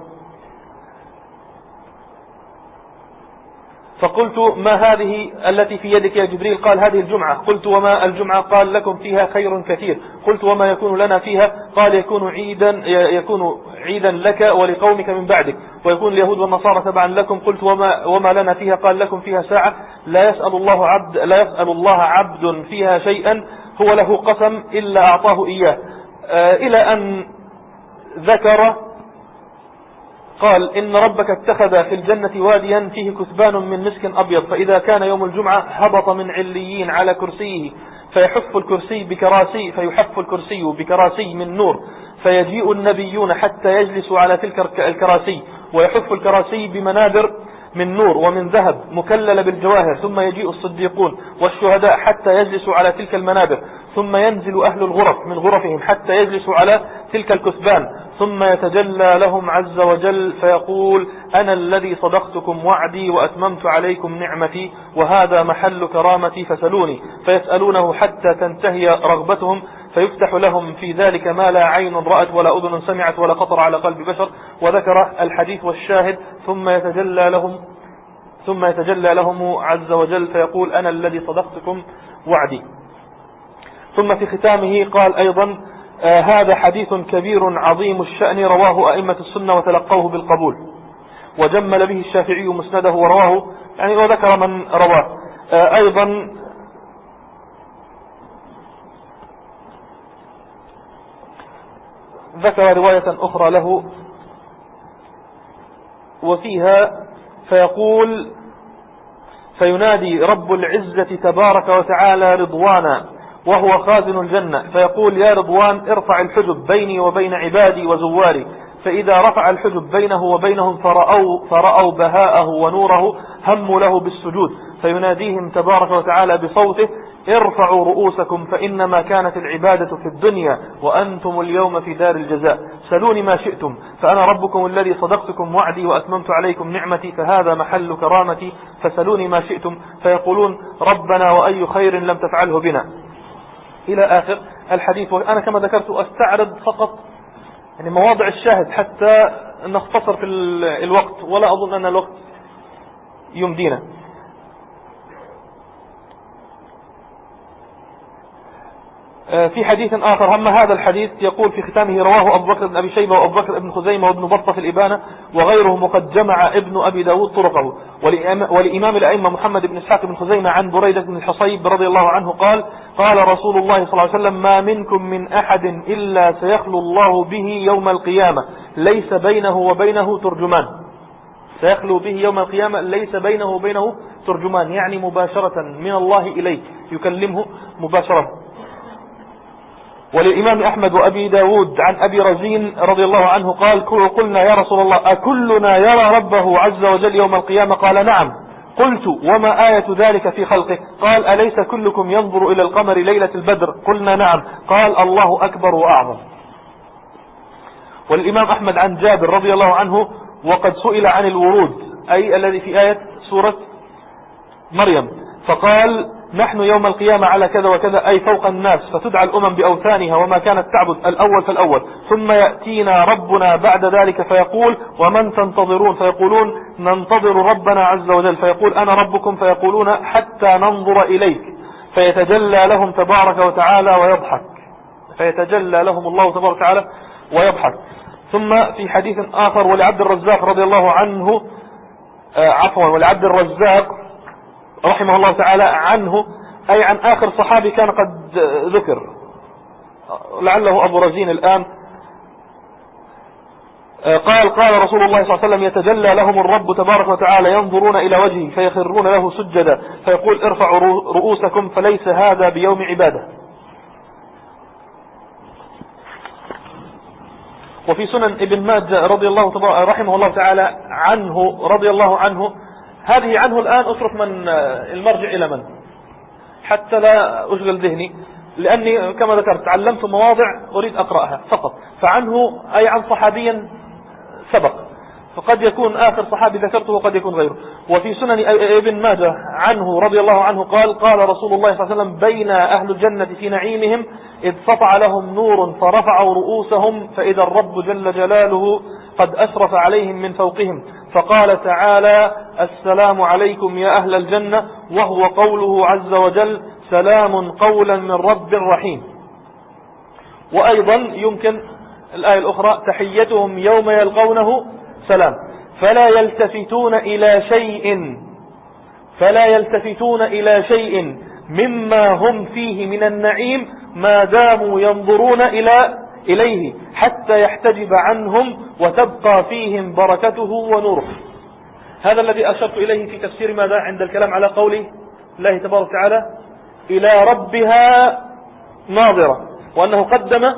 فقلت ما هذه التي في يدك يا جبريل؟ قال هذه الجمعة. قلت وما الجمعة؟ قال لكم فيها خير كثير. قلت وما يكون لنا فيها؟ قال يكون عيدا يكون عيدا لك ولقومك من بعدك، ويكون اليهود والنصارى تبعا لكم. قلت وما وما لنا فيها؟ قال لكم فيها ساعة لا يسأل الله عبد لا يسأل الله عبد فيها شيئا هو له قسم إلا أعطاه إياه، آه إلى أن ذكر قال إن ربك اتخذ في الجنة واديا فيه كثبان من مسك أبيض، فإذا كان يوم الجمعة هبط من عليين على كرسيه فيحف الكرسي بكراسي فيحف الكرسي بكراسي من نور، فيجيء النبيون حتى يجلسوا على تلك الكراسي، ويحف الكراسي بمنابر من نور ومن ذهب مكلل بالجواهر، ثم يجيء الصديقون والشهداء حتى يجلسوا على تلك المنابر، ثم ينزل أهل الغرف من غرفهم حتى يجلسوا على تلك الكثبان، ثم يتجلى لهم عز وجل فيقول أنا الذي صدقتكم وعدي وأتممت عليكم نعمتي وهذا محل كرامتي فسلوني، فيسألونه حتى تنتهي رغبتهم، فيفتح لهم في ذلك ما لا عين رأت ولا أذن سمعت ولا خطر على قلب بشر. وذكر الحديث والشاهد. ثم يتجلى لهم ثم يتجلى لهم عز وجل فيقول أنا الذي صدقتكم وعدي. ثم في ختامه قال أيضا آه هذا حديث كبير عظيم الشأن رواه أئمة السنة وتلقوه بالقبول، وجمل به الشافعي مسنده ورواه يعني وذكر من رواه. آه أيضا ذكر رواية أخرى له وفيها فيقول فينادي رب العزة تبارك وتعالى رضوانا وهو خازن الجنة، فيقول يا رضوان ارفع الحجب بيني وبين عبادي وزواري، فإذا رفع الحجب بينه وبينهم فرأوا, فرأوا بهاءه ونوره هموا له بالسجود، فيناديهم تبارك وتعالى بصوته ارفعوا رؤوسكم فإنما كانت العبادة في الدنيا وأنتم اليوم في دار الجزاء، سلوني ما شئتم فأنا ربكم الذي صدقتكم وعدي وأتممت عليكم نعمتي فهذا محل كرامتي فسلوني ما شئتم، فيقولون ربنا وأي خير لم تفعله بنا إلى آخر الحديث. وأنا كما ذكرت أستعرض فقط يعني مواضع الشاهد حتى نختصر في الوقت، ولا أظن أن الوقت يمدينا. في حديث آخر هم هذا الحديث يقول في ختامه رواه أبو بكر بن أبي شيبة وأبو بكر بن خزيمة وابن بطة في الإبانة وغيرهم، وقد جمع ابن أبي داود طرقه. ولإمام الأئمة محمد بن إسحاق بن خزيمة عن بريدة بن الحصيب رضي الله عنه قال قال رسول الله صلى الله عليه وسلم ما منكم من أحد إلا سيخلو الله به يوم القيامة ليس بينه وبينه ترجمان، سيخلو به يوم القيامة ليس بينه وبينه ترجمان، يعني مباشرة من الله إليه يكلمه مباشرة. وللإمام أحمد وأبي داود عن أبي رزين رضي الله عنه قال قلنا يا رسول الله أكلنا يرى ربه عز وجل يوم القيامة؟ قال نعم. قلت وما آية ذلك في خلقه؟ قال أليس كلكم ينظر إلى القمر ليلة البدر؟ قلنا نعم. قال الله أكبر وأعظم. وللإمام أحمد عن جابر رضي الله عنه وقد سئل عن الورود أي الذي في آية سورة مريم، فقال نحن يوم القيامة على كذا وكذا أي فوق الناس، فتدعى الأمم بأوثانها وما كانت تعبد الأول فالأول، ثم يأتينا ربنا بعد ذلك فيقول ومن تنتظرون؟ فيقولون ننتظر ربنا عز وجل، فيقول أنا ربكم، فيقولون حتى ننظر إليك، فيتجلى لهم تبارك وتعالى ويضحك، فيتجلى لهم الله تبارك وتعالى ويضحك. ثم في حديث آخر ولعبد الرزاق رضي الله عنه آه عفوا ولعبد الرزاق رحمه الله تعالى عنه أي عن آخر صحابي كان قد ذكر لعله أبو رزين الآن، قال قال رسول الله صلى الله عليه وسلم يتجلى لهم الرب تبارك وتعالى ينظرون إلى وجهه فيخرون له سجدا فيقول ارفعوا رؤوسكم فليس هذا بيوم عبادة. وفي سنن ابن ماجه رضي الله رحمه الله تعالى عنه رضي الله عنه، هذه عنه الآن اترك من المرجع إلى من حتى لا أشغل ذهني، لأني كما ذكرت تعلمت مواضع أريد أقرأها فقط. فعنه أي عن صحابي سبق، فقد يكون آخر صحابي ذكرته وقد يكون غيره. وفي سنن ابن ماجه عنه رضي الله عنه قال قال رسول الله صلى الله عليه وسلم بين أهل الجنة في نعيمهم إذ سطع لهم نور فرفعوا رؤوسهم فإذا الرب جل جلاله قد أشرف عليهم من فوقهم فقال تعالى السلام عليكم يا أهل الجنة، وهو قوله عز وجل سلام قولا من رب رحيم. وأيضا يمكن الآية الأخرى تحيتهم يوم يلقونه سلام فلا يلتفتون إلى شيء فلا يلتفتون إلى شيء مما هم فيه من النعيم ما داموا ينظرون إلى إليه حتى يحتجب عنهم وتبقى فيهم بركته ونوره. هذا الذي أشرت إليه في تفسير ماذا عند الكلام على قوله الله تبارك وتعالى إلى ربها ناظرة، وأنه قدم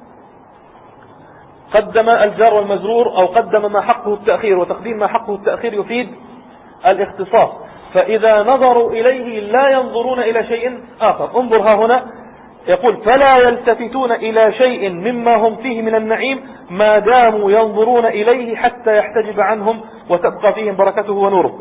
قدم الجار والمجرور أو قدم ما حقه التأخير، وتقديم ما حقه التأخير يفيد الاختصاص. فإذا نظروا إليه لا ينظرون إلى شيء آخر. انظر ها هنا يقول فلا يلتفتون إلى شيء مما هم فيه من النعيم ما داموا ينظرون إليه حتى يحتجب عنهم وتبقى فيهم بركته ونوره.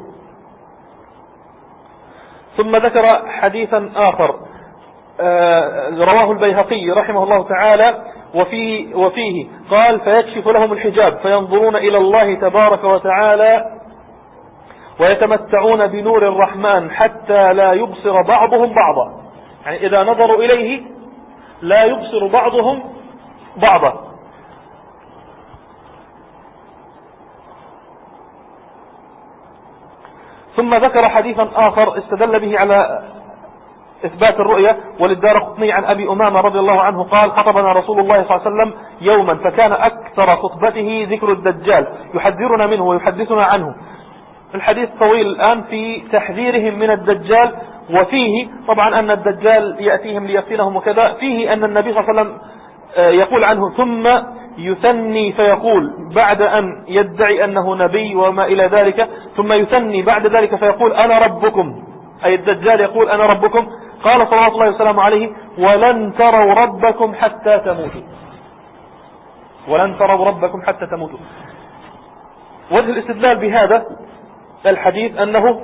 ثم ذكر حديثا آخر رواه البيهقي رحمه الله تعالى وفيه, وفيه قال فيكشف لهم الحجاب فينظرون إلى الله تبارك وتعالى ويتمتعون بنور الرحمن حتى لا يبصر بعضهم بعضا، يعني إذا نظروا إليه لا يبصر بعضهم بعضا. ثم ذكر حديثا آخر استدل به على إثبات الرؤية وللدارقطني عن أبي أمامة رضي الله عنه قال خطبنا رسول الله صلى الله عليه وسلم يوما فكان أكثر خطبته ذكر الدجال يحذرنا منه ويحدثنا عنه. الحديث طويل الآن في تحذيرهم من الدجال، وفيه طبعا أن الدجال يأتيهم ليفتنهم وكذا، فيه أن النبي صلى الله عليه وسلم يقول عنه ثم يثني فيقول بعد أن يدعي أنه نبي وما إلى ذلك، ثم يثني بعد ذلك فيقول أنا ربكم، أي الدجال يقول أنا ربكم. قال صلى الله عليه وسلم عليه ولن تروا ربكم حتى تموتوا، ولن تروا ربكم حتى تموتوا. وجه الاستدلال بهذا الحديث أنه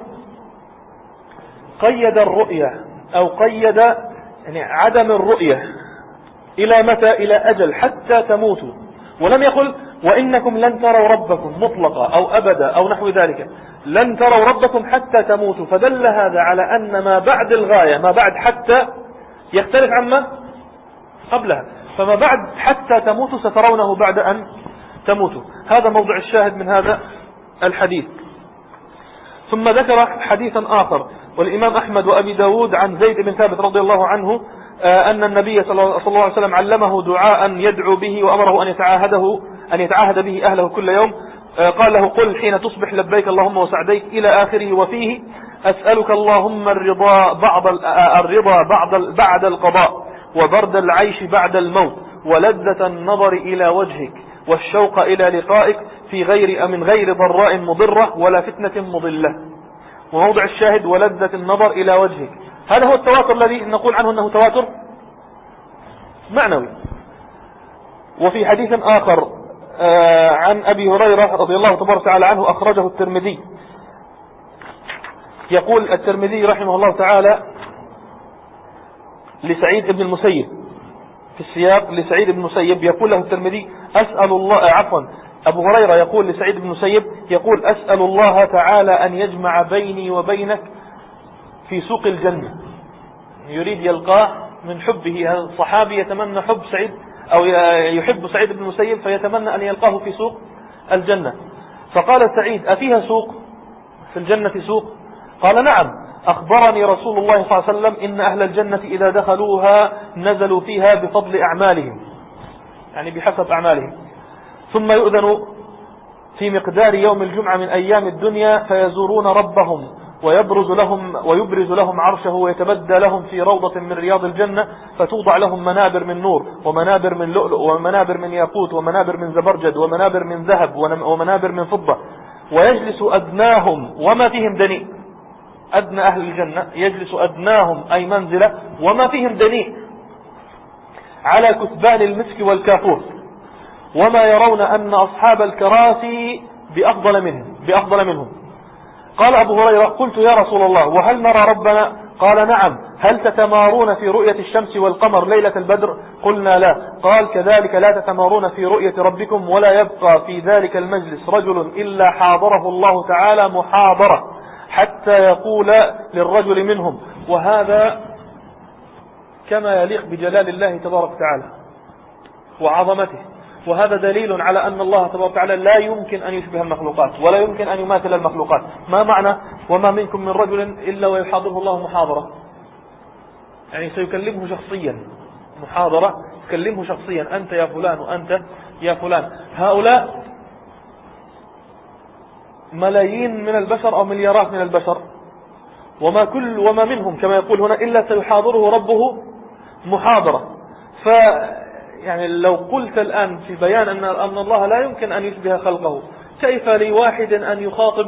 قيد الرؤية أو قيد يعني عدم الرؤية إلى متى؟ إلى أجل حتى تموتوا، ولم يقل وإنكم لن تروا ربكم مطلقا أو أبدا أو نحو ذلك، لن تروا ربكم حتى تموتوا. فدل هذا على أن ما بعد الغاية ما بعد حتى يختلف عما قبلها، فما بعد حتى تموتوا سترونه بعد أن تموتوا. هذا موضع الشاهد من هذا الحديث. ثم ذكر حديثا آخر والإمام أحمد وأبي داود عن زيد بن ثابت رضي الله عنه أن النبي صلى الله عليه وسلم علمه دعاء يدعو به وأمره أن يتعاهده أن يتعاهد به أهله كل يوم. قال له قل حين تصبح لبيك اللهم وسعديك إلى آخره. وفيه أسألك اللهم الرضا بعد الرضا بعد بعد القضاء وبرد العيش بعد الموت ولذة النظر إلى وجهك والشوق إلى لقائك في غير من غير ضراء مضرة ولا فتنة مضلة. وموضع الشاهد ولذة النظر إلى وجهك، هذا هو التواتر الذي نقول عنه أنه تواتر معنوي. وفي حديث آخر عن أبي هريرة رضي الله تبارك وتعالى عنه أخرجه الترمذي، يقول الترمذي رحمه الله تعالى لسعيد بن المسيب في السياق لسعيد بن المسيب يقول له الترمذي أسأل الله عفوا أبو هريرة يقول لسعيد بن المسيب يقول أسأل الله تعالى أن يجمع بيني وبينك في سوق الجنة، يريد يلقاه من حبه. هذا الصحابي يتمنى حب سعيد أو يحب سعيد بن المسيب فيتمنى أن يلقاه في سوق الجنة. فقال سعيد أفيها سوق في الجنة سوق؟ قال نعم. أخبرني رسول الله صلى الله عليه وسلم إن أهل الجنة إذا دخلوها نزلوا فيها بفضل أعمالهم، يعني بحسب أعمالهم، ثم يؤذن في مقدار يوم الجمعة من أيام الدنيا فيزورون ربهم ويبرز لهم ويبرز لهم عرشه ويتبدى لهم في روضة من رياض الجنة، فتوضع لهم منابر من نور ومنابر من لؤلؤ ومنابر من ياقوت ومنابر من زبرجد ومنابر من ذهب ومنابر من فضة، ويجلس أدناهم وما فيهم دنيء. أدنى أهل الجنة يجلس أدناهم أي منزلة وما فيهم دنيء على كثبان المسك والكافور، وما يرون أن أصحاب الكراسي بأفضل منهم بأفضل منهم. قال أبو هريرة: قلت يا رسول الله وهل نرى ربنا؟ قال: نعم. هل تتمارون في رؤية الشمس والقمر ليلة البدر؟ قلنا لا. قال: كذلك لا تتمارون في رؤية ربكم، ولا يبقى في ذلك المجلس رجل إلا حاضره الله تعالى محاضرة حتى يقول للرجل منهم. وهذا كما يليق بجلال الله تبارك وتعالى وعظمته، وهذا دليل على أن الله تبارك وتعالى لا يمكن أن يشبه المخلوقات ولا يمكن أن يماثل المخلوقات. ما معنى وما منكم من رجل إلا ويحاضره الله محاضرة؟ يعني سيكلمه شخصيا، محاضرة يكلمه شخصيا، أنت يا فلان وأنت يا فلان. هؤلاء ملايين من البشر أو مليارات من البشر، وما كل وما منهم كما يقول هنا إلا سيحاضره ربه محاضرة. ف يعني لو قلت الآن في بيان أن أن الله لا يمكن أن يشبه خلقه، كيف لواحد أن يخاطب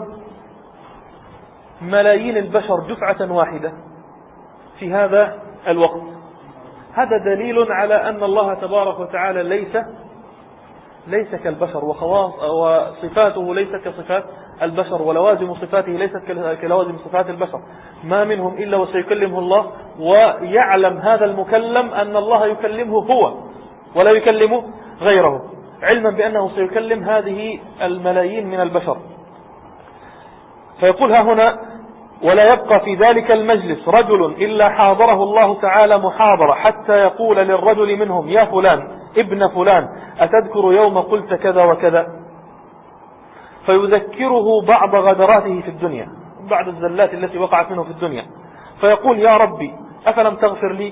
ملايين البشر دفعة واحدة في هذا الوقت؟ هذا دليل على أن الله تبارك وتعالى ليس ليس كالبشر، وخواص وصفاته ليست كصفات البشر، ولوازم صفاته ليست كلوازم صفات البشر. ما منهم إلا وسيكلمه الله، ويعلم هذا المكلم أن الله يكلمه هو ولا يكلم غيره، علما بأنه سيكلم هذه الملايين من البشر. فيقول ها هنا: ولا يبقى في ذلك المجلس رجل إلا حاضره الله تعالى محاضرة حتى يقول للرجل منهم: يا فلان ابن فلان، أتذكر يوم قلت كذا وكذا؟ فيذكره بعض غدراته في الدنيا، بعض الزلات التي وقعت منه في الدنيا، فيقول: يا ربي أفلم تغفر لي؟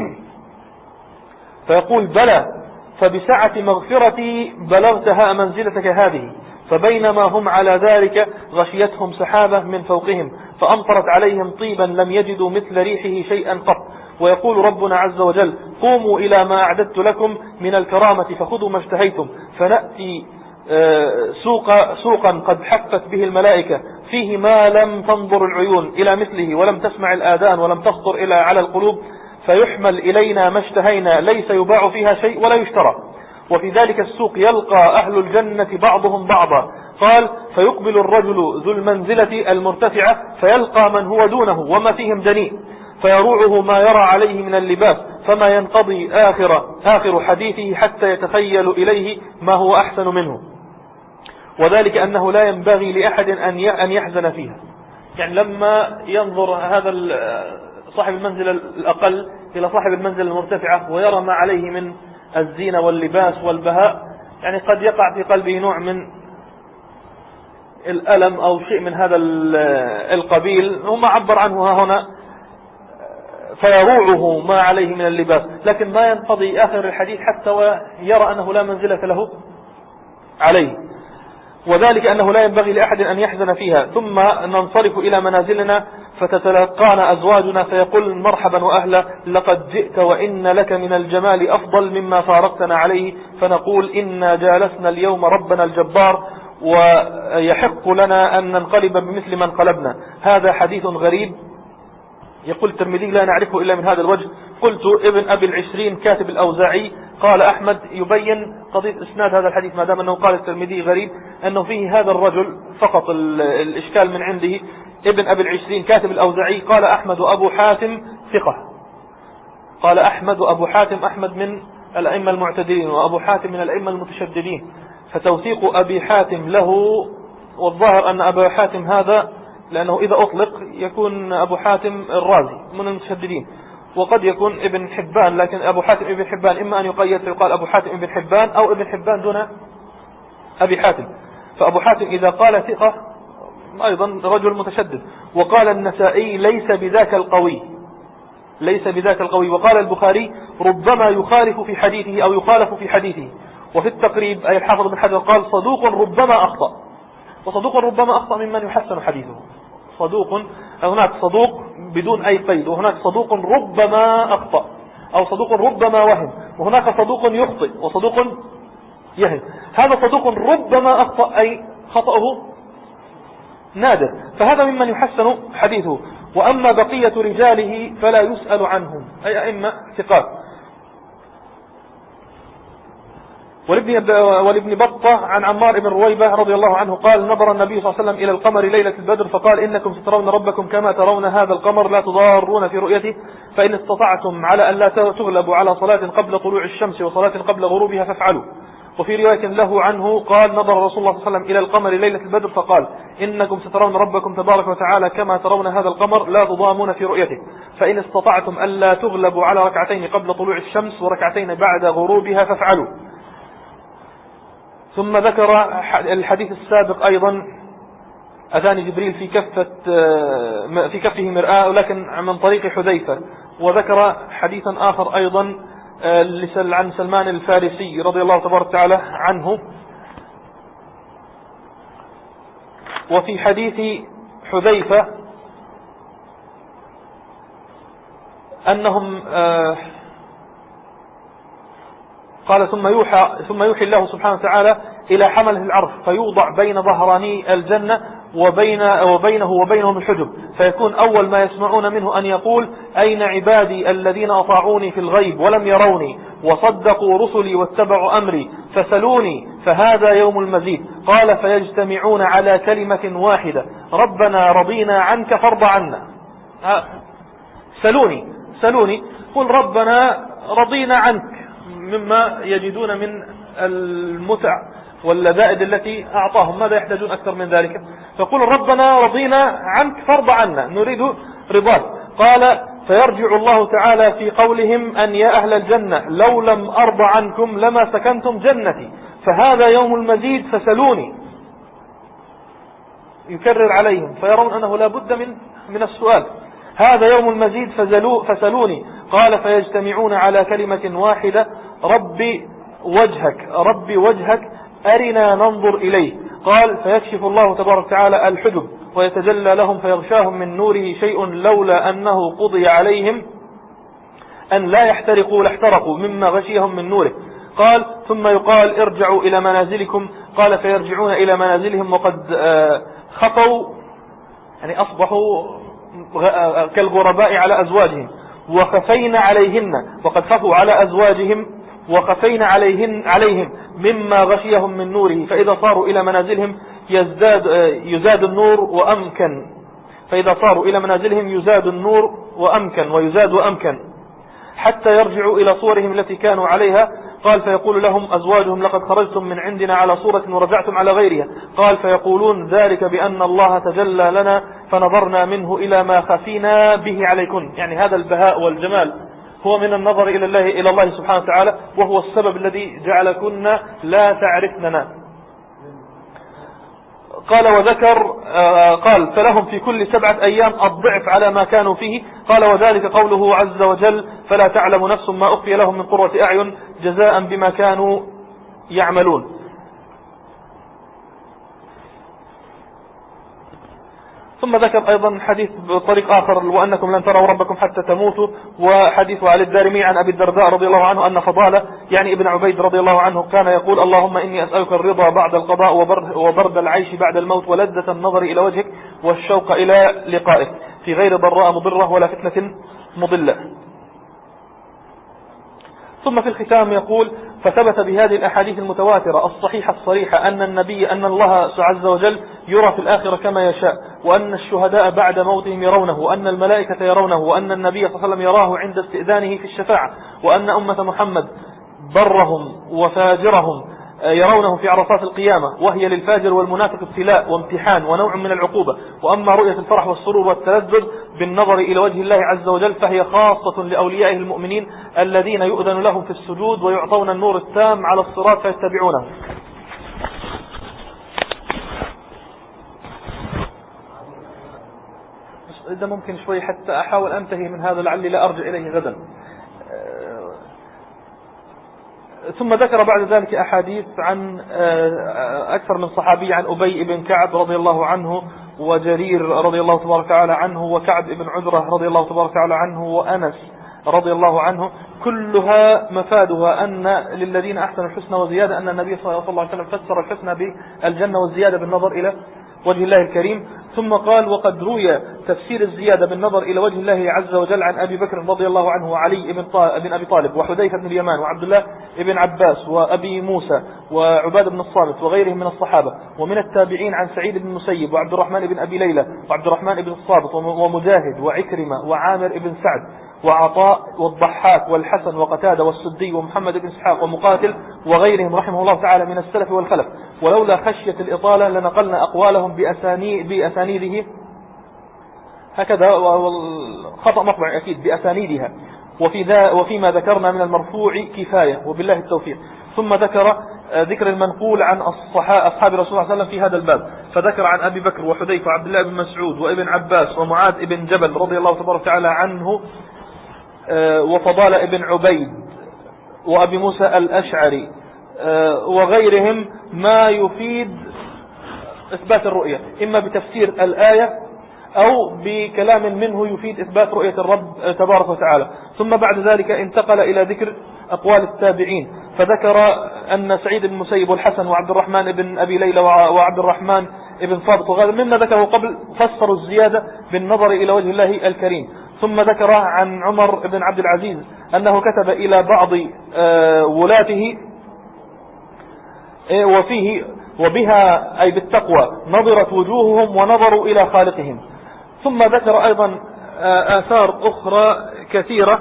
فيقول: بلى، فبسعة مغفرتي بلغتها منزلتك هذه. فبينما هم على ذلك غشيتهم سحابة من فوقهم فأمطرت عليهم طيبا لم يجدوا مثل ريحه شيئا قط. ويقول ربنا عز وجل: قوموا إلى ما أعددت لكم من الكرامة فخذوا ما اشتهيتم. فنأتي سوق سوقا قد حفت به الملائكة فيه ما لم تنظر العيون إلى مثله ولم تسمع الآذان ولم تخطر إلى على القلوب، فيحمل إلينا ما اشتهينا ليس يباع فيها شيء ولا يشترى. وفي ذلك السوق يلقى أهل الجنة بعضهم بعضا. قال: فيقبل الرجل ذو المنزلة المرتفعة فيلقى من هو دونه وما فيهم دنيء، فيروعه ما يرى عليه من اللباس، فما ينقضي آخر, آخر حديثه حتى يتخيل إليه ما هو أحسن منه، وذلك أنه لا ينبغي لأحد أن يحزن فيها. يعني لما ينظر هذا صاحب المنزل الأقل إلى صاحب المنزل المرتفعة ويرى ما عليه من الزينة واللباس والبهاء، يعني قد يقع في قلبه نوع من الألم أو شيء من هذا القبيل، وما عبر عنه ها هنا: فيروعه ما عليه من اللباس، لكن ما ينقضي آخر الحديث حتى يرى أنه لا منزلة له عليه، وذلك أنه لا ينبغي لأحد أن يحزن فيها. ثم ننصرف إلى منازلنا فتتلقانا أزواجنا فيقول: مرحبا وأهلا، لقد جئت وإن لك من الجمال أفضل مما فارقتنا عليه. فنقول: إنا جالسنا اليوم ربنا الجبار ويحق لنا أن ننقلب بمثل من قلبنا. هذا حديث غريب. يقول الترمذي: لا نعرفه إلا من هذا الوجه. قلت: ابن أبي العشرين كاتب الأوزاعي قال أحمد. يبين قضية إسناد هذا الحديث، ما دام أنه قال الترمذي غريب، أنه فيه هذا الرجل فقط الإشكال من عنده. ابن أبي العشرين كاتب الأوزاعي قال أحمد وأبو حاتم ثقة. قال أحمد وأبو حاتم، أحمد من الأئمة المعتدلين وأبو حاتم من الأئمة المتشددين، فتوثيق أبي حاتم له، والظاهر أن أبو حاتم هذا لأنه إذا أطلق يكون أبو حاتم الرازي من المتشددين، وقد يكون ابن حبان، لكن أبو حاتم ابن حبان إما أن يقيد فيقال أبو حاتم ابن حبان أو ابن حبان دون أبي حاتم. فأبو حاتم إذا قال ثقة أيضا رجل متشدد. وقال النسائي ليس بذاك القوي ليس بذاك القوي. وقال البخاري ربما يخالف في حديثه أو يخالف في حديثه. وفي التقريب أي الحافظ بن حجر قال صدوق ربما أخطأ. وصدوق ربما أخطأ ممن يحسن حديثه. صدوق، هناك صدوق بدون أي قيد، وهناك صدوق ربما أخطأ، أو صدوق ربما وهم، وهناك صدوق يخطئ وصدوق يهم. هذا صدوق ربما أخطأ أي خطأه نادر، فهذا ممن يحسن حديثه. وأما بقية رجاله فلا يسأل عنهم، أي أئمة ثقات. ولابن بطة عن عمار بن رويبة رضي الله عنه قال نظر النبي صلى الله عليه وسلم إلى القمر ليلة البدر فقال إنكم سترون ربكم كما ترون هذا القمر لا تضارون في رؤيته، فإن استطعتم على أن لا تغلبوا على صلاة قبل طلوع الشمس وصلاة قبل غروبها فافعلوا. وفي رواية له عنه قال نظر رسول الله صلى الله عليه وسلم إلى القمر ليلة البدر فقال إنكم سترون ربكم تبارك وتعالى كما ترون هذا القمر لا تضامون في رؤيته، فإن استطعتم أن لا تغلبوا على ركعتين قبل طلوع الشمس وركعتين بعد غروبها فافعلوا. ثم ذكر الحديث السابق أيضا أتاني جبريل في كفة في كفه مرآة لكن من طريق حذيفة. وذكر حديثا آخر أيضا عن سلمان الفارسي رضي الله تبارك وتعالى عنه. وفي حديث حذيفة أنهم قال ثم يوحى ثم يوحي الله سبحانه وتعالى إلى حمله العرش فيوضع بين ظهراني الجنة وبين وبينه وبينهم الحجب، فيكون أول ما يسمعون منه أن يقول أين عبادي الذين أطاعوني في الغيب ولم يروني وصدقوا رسلي واتبعوا أمري فسلوني فهذا يوم المزيد. قال فيجتمعون على كلمة واحدة ربنا رضينا عنك فارض عنا. سلوني سلوني قل ربنا رضينا عنك مما يجدون من المتع واللذائذ التي أعطاهم، ماذا يحتاجون أكثر من ذلك؟ فقل ربنا رضينا عنك فارض عنا نريد رضاك. قال فيرجع الله تعالى في قولهم أن يا أهل الجنة لو لم أرض عنكم لما سكنتم جنتي فهذا يوم المزيد فسلوني. يكرر عليهم فيرون أنه لا بد من من السؤال. هذا يوم المزيد فسلوني. قال فيجتمعون على كلمة واحدة ربي وجهك ربي وجهك أرنا ننظر إليه. قال فيكشف الله تبارك وتعالى الحجب ويتجلى لهم فيغشاهم من نوره شيء لولا أنه قضي عليهم أن لا يحترقوا لاحترقوا مما غشيهم من نوره. قال ثم يقال ارجعوا إلى منازلكم. قال فيرجعون إلى منازلهم وقد خطوا يعني أصبحوا كالغرباء على أزواجهم وخفينا عليهن وقد خفوا على أزواجهم وخفينا عليهن عليهم مما غشيهم من نوره. فإذا صاروا إلى منازلهم يزداد يزاد النور وأمكن فإذا صاروا إلى منازلهم يزاد النور وأمكن ويزاد وأمكن حتى يرجعوا إلى صورهم التي كانوا عليها. قال فيقول لهم أزواجهم لقد خرجتم من عندنا على صورة ورجعتم على غيرها. قال فيقولون ذلك بأن الله تجلى لنا فنظرنا منه إلى ما خفينا به عليكم. يعني هذا البهاء والجمال هو من النظر إلى الله إلى الله سبحانه وتعالى، وهو السبب الذي جعلكن لا تعرفننا. قال وذكر آه قال فلهم في كل سبعة أيام الضعف على ما كانوا فيه. قال وذلك قوله عز وجل فلا تعلم نفس ما أخفي لهم من قرة أعين جزاء بما كانوا يعملون. ثم ذكر أيضا حديث بطريق آخر وأنكم لن تروا ربكم حتى تموتوا، وحديث علي الدارمي عن أبي الدرداء رضي الله عنه أن فضالة يعني ابن عبيد رضي الله عنه كان يقول اللهم إني أسألك الرضا بعد القضاء وبرد العيش بعد الموت ولذة النظر إلى وجهك والشوق إلى لقائك في غير ضراء مضرة ولا فتنة مضلة. ثم في الختام يقول فثبت بهذه الأحاديث المتواترة الصحيحة الصريحة أن النبي أن الله عز وجل يرى في الآخرة كما يشاء، وأن الشهداء بعد موتهم يرونه، وأن الملائكة يرونه، وأن النبي صلى الله عليه وسلم يراه عند استئذانه في الشفاعة، وأن أمة محمد برهم وفاجرهم يرونه في عرصات القيامة، وهي للفاجر والمنافق ابتلاء وامتحان ونوع من العقوبة. وأما رؤية الفرح والسرور والتلذذ بالنظر إلى وجه الله عز وجل فهي خاصة لأوليائه المؤمنين الذين يؤذن لهم في السجود ويعطون النور التام على الصراط فيتبعونه. إذا ممكن شوي حتى أحاول أنتهي من هذا لعلي لا أرجع إليه غدا. ثم ذكر بعد ذلك أحاديث عن أكثر من صحابي، عن أبي بن كعب رضي الله عنه، وجرير رضي الله تبارك وتعالى عنه، وكعب بن عجرة رضي الله تبارك وتعالى عنه، وأنس رضي الله عنه، كلها مفادها أن للذين أحسنوا الحسنى وزيادة، أن النبي صلى الله عليه وسلم فسر الحسنى بالجنة والزيادة بالنظر إلى وجه الله الكريم. ثم قال: وقد روي تفسير الزيادة بالنظر إلى وجه الله عز وجل عن أبي بكر رضي الله عنه، وعلي بن أبي طالب، وحذيفة بن اليمان، وعبد الله بن عباس، وأبي موسى، وعباد بن الصامت، وغيرهم من الصحابة، ومن التابعين عن سعيد بن المسيب، وعبد الرحمن بن أبي ليلى، وعبد الرحمن بن الصامت، ومجاهد، وعكرمة، وعامر بن سعد، وعطاء، والضحاك، والحسن، وقتادة، والسدي، ومحمد بن إسحاق، ومقاتل، وغيرهم رحمه الله تعالى من السلف والخلف. ولولا خشية الإطالة لنقلنا أقوالهم بأساني بأسانيده، هكذا خطأ مطبع أكيد، بأسانيدها، وفي ذا وفيما ذكرنا من المرفوع كفاية، وبالله التوفيق. ثم ذكر ذكر المنقول عن أصحاب رسول الله صلى الله عليه وسلم في هذا الباب، فذكر عن أبي بكر وحذيفة وعبد الله بن مسعود وابن عباس ومعاذ بن جبل رضي الله تبارك وتعالى عنه، وفضال بن عبيد، وأبي موسى الأشعري، وغيرهم، ما يفيد إثبات الرؤية، إما بتفسير الآية أو بكلام منه يفيد إثبات رؤية الرب تبارك وتعالى. ثم بعد ذلك انتقل إلى ذكر أقوال التابعين، فذكر أن سعيد بن المسيب والحسن وعبد الرحمن بن أبي ليلى وعبد الرحمن بن ثابت وغيره مما ذكره قبل فسروا الزيادة بالنظر إلى وجه الله الكريم. ثم ذكر عن عمر بن عبد العزيز أنه كتب إلى بعض ولاته وفيه: وبها أي بالتقوى نظرت وجوههم ونظروا إلى خالقهم. ثم ذكر أيضا آثار أخرى كثيرة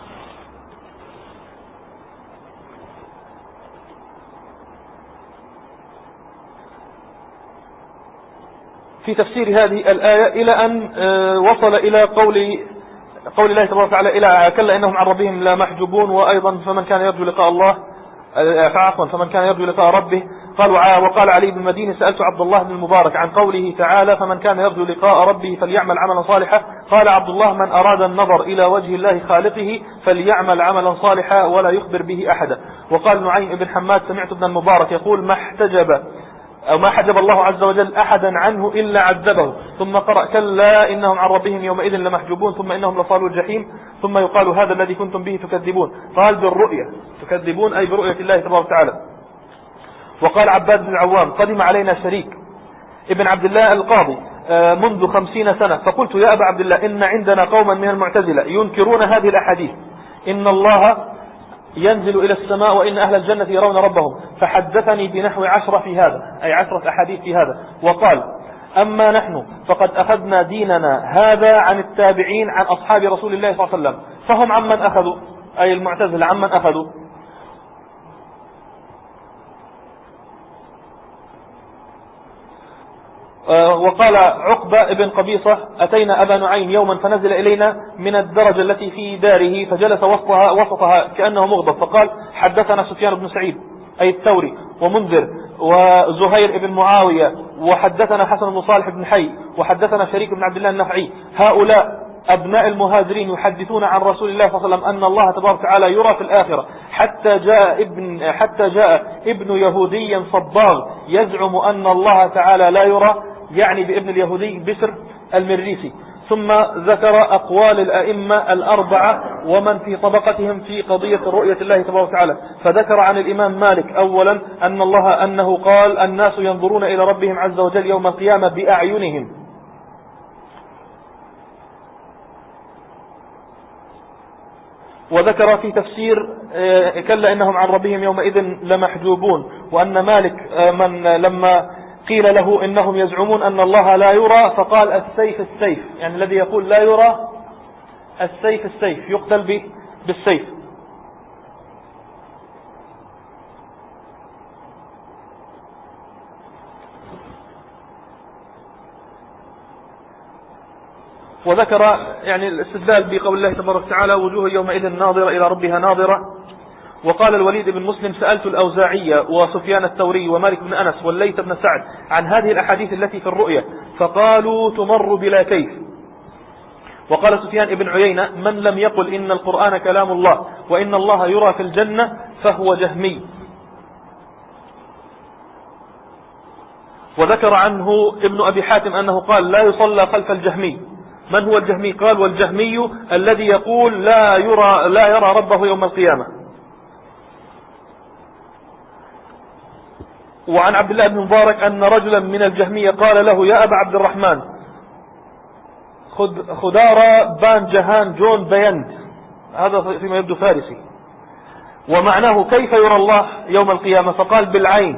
في تفسير هذه الآية، إلى أن وصل إلى قول قول الله تبارك وتعالى: إلى كلا إنهم عن ربهم لا محجوبون. وأيضا فمن كان يرجو لقاء الله عفوا فمن كان يرجو لقاء ربه قال. وقال علي بن المديني: سألت عبد الله بن المبارك عن قوله تعالى: فمن كان يرجو لقاء ربه فليعمل عملا صالحا. قال عبد الله: من أراد النظر إلى وجه الله خالقه فليعمل عملا صالحا ولا يخبر به أحدا. وقال نعيم بن حماد: سمعت ابن المبارك يقول: ما احتجب أو ما حجب الله عز وجل أحدا عنه إلا عذبه. ثم قرأ: كلا إنهم عن ربهم يومئذ لمحجوبون ثم إنهم لصالوا الجحيم. ثم يقال: هذا الذي كنتم به تكذبون. قال: بالرؤية تكذبون، أي برؤية الله تبارك وتعالى. وقال عباد بن العوام: قدم علينا شريك ابن عبد الله القاضي منذ خمسين سنة، فقلت: يا أبا عبد الله، إن عندنا قوما من المعتزلة ينكرون هذه الأحاديث، إن الله ينزل إلى السماء وإن أهل الجنة يرون ربهم. فحدثني بنحو عشرة في هذا، أي عشرة أحاديث في هذا. وقال: أما نحن فقد أخذنا ديننا هذا عن التابعين عن أصحاب رسول الله صلى الله عليه وسلم. فهم عمن أخذوا، أي المعتزلة عمن أخذوا. وقال عقبة بن قبيصة: أتينا أبا نعيم يوما فنزل إلينا من الدرجة التي في داره فجلس وسطها, وسطها كأنه مغضب، فقال: حدثنا سفيان بن سعيد أي الثوري، ومنذر، وزهير بن معاوية، وحدثنا حسن بن صالح بن حي، وحدثنا شريك بن عبد الله النخعي. هؤلاء أبناء المهاجرين يحدثون عن رسول الله صلى الله عليه وسلم أن الله تبارك وتعالى يرى في الآخرة، حتى جاء ابن حتى جاء ابن يهودي صباغ يزعم أن الله تعالى لا يرى، يعني بابن اليهودي بسر المريسي. ثم ذكر أقوال الأئمة الأربعة ومن في طبقتهم في قضية رؤية الله تبارك وتعالى. فذكر عن الإمام مالك أولا أن الله أنه قال: الناس ينظرون إلى ربهم عز وجل يوم القيامة بأعينهم. وذكر في تفسير: كلا إنهم عن ربهم يومئذ لمحجوبون. وأن مالك من لما قيل له إنهم يزعمون أن الله لا يرى فقال: السيف السيف، يعني الذي يقول لا يرى السيف السيف يقتل به بالسيف. وذكر يعني الاستدلال بقول الله تبارك وتعالى: وجوه يومئذ ناظرة إلى ربها ناظرة. وقال الوليد بن مسلم: سألت الأوزاعية وسفيان الثوري ومالك بن أنس والليث بن سعد عن هذه الأحاديث التي في الرؤية، فقالوا: تمر بلا كيف. وقال سفيان بن عيينة: من لم يقل إن القرآن كلام الله وإن الله يرى في الجنة فهو جهمي. وذكر عنه ابن أبي حاتم أنه قال: لا يصلى خلف الجهمي. من هو الجهمي؟ قال: والجهمي الذي يقول لا يرى, لا يرى ربه يوم القيامة. وعن عبد الله بن مبارك أن رجلا من الجهمية قال له: يا أبا عبد الرحمن، خد خدارة بان جهان جون بيند، هذا فيما يبدو فارسي، ومعناه كيف يرى الله يوم القيامة؟ فقال: بالعين،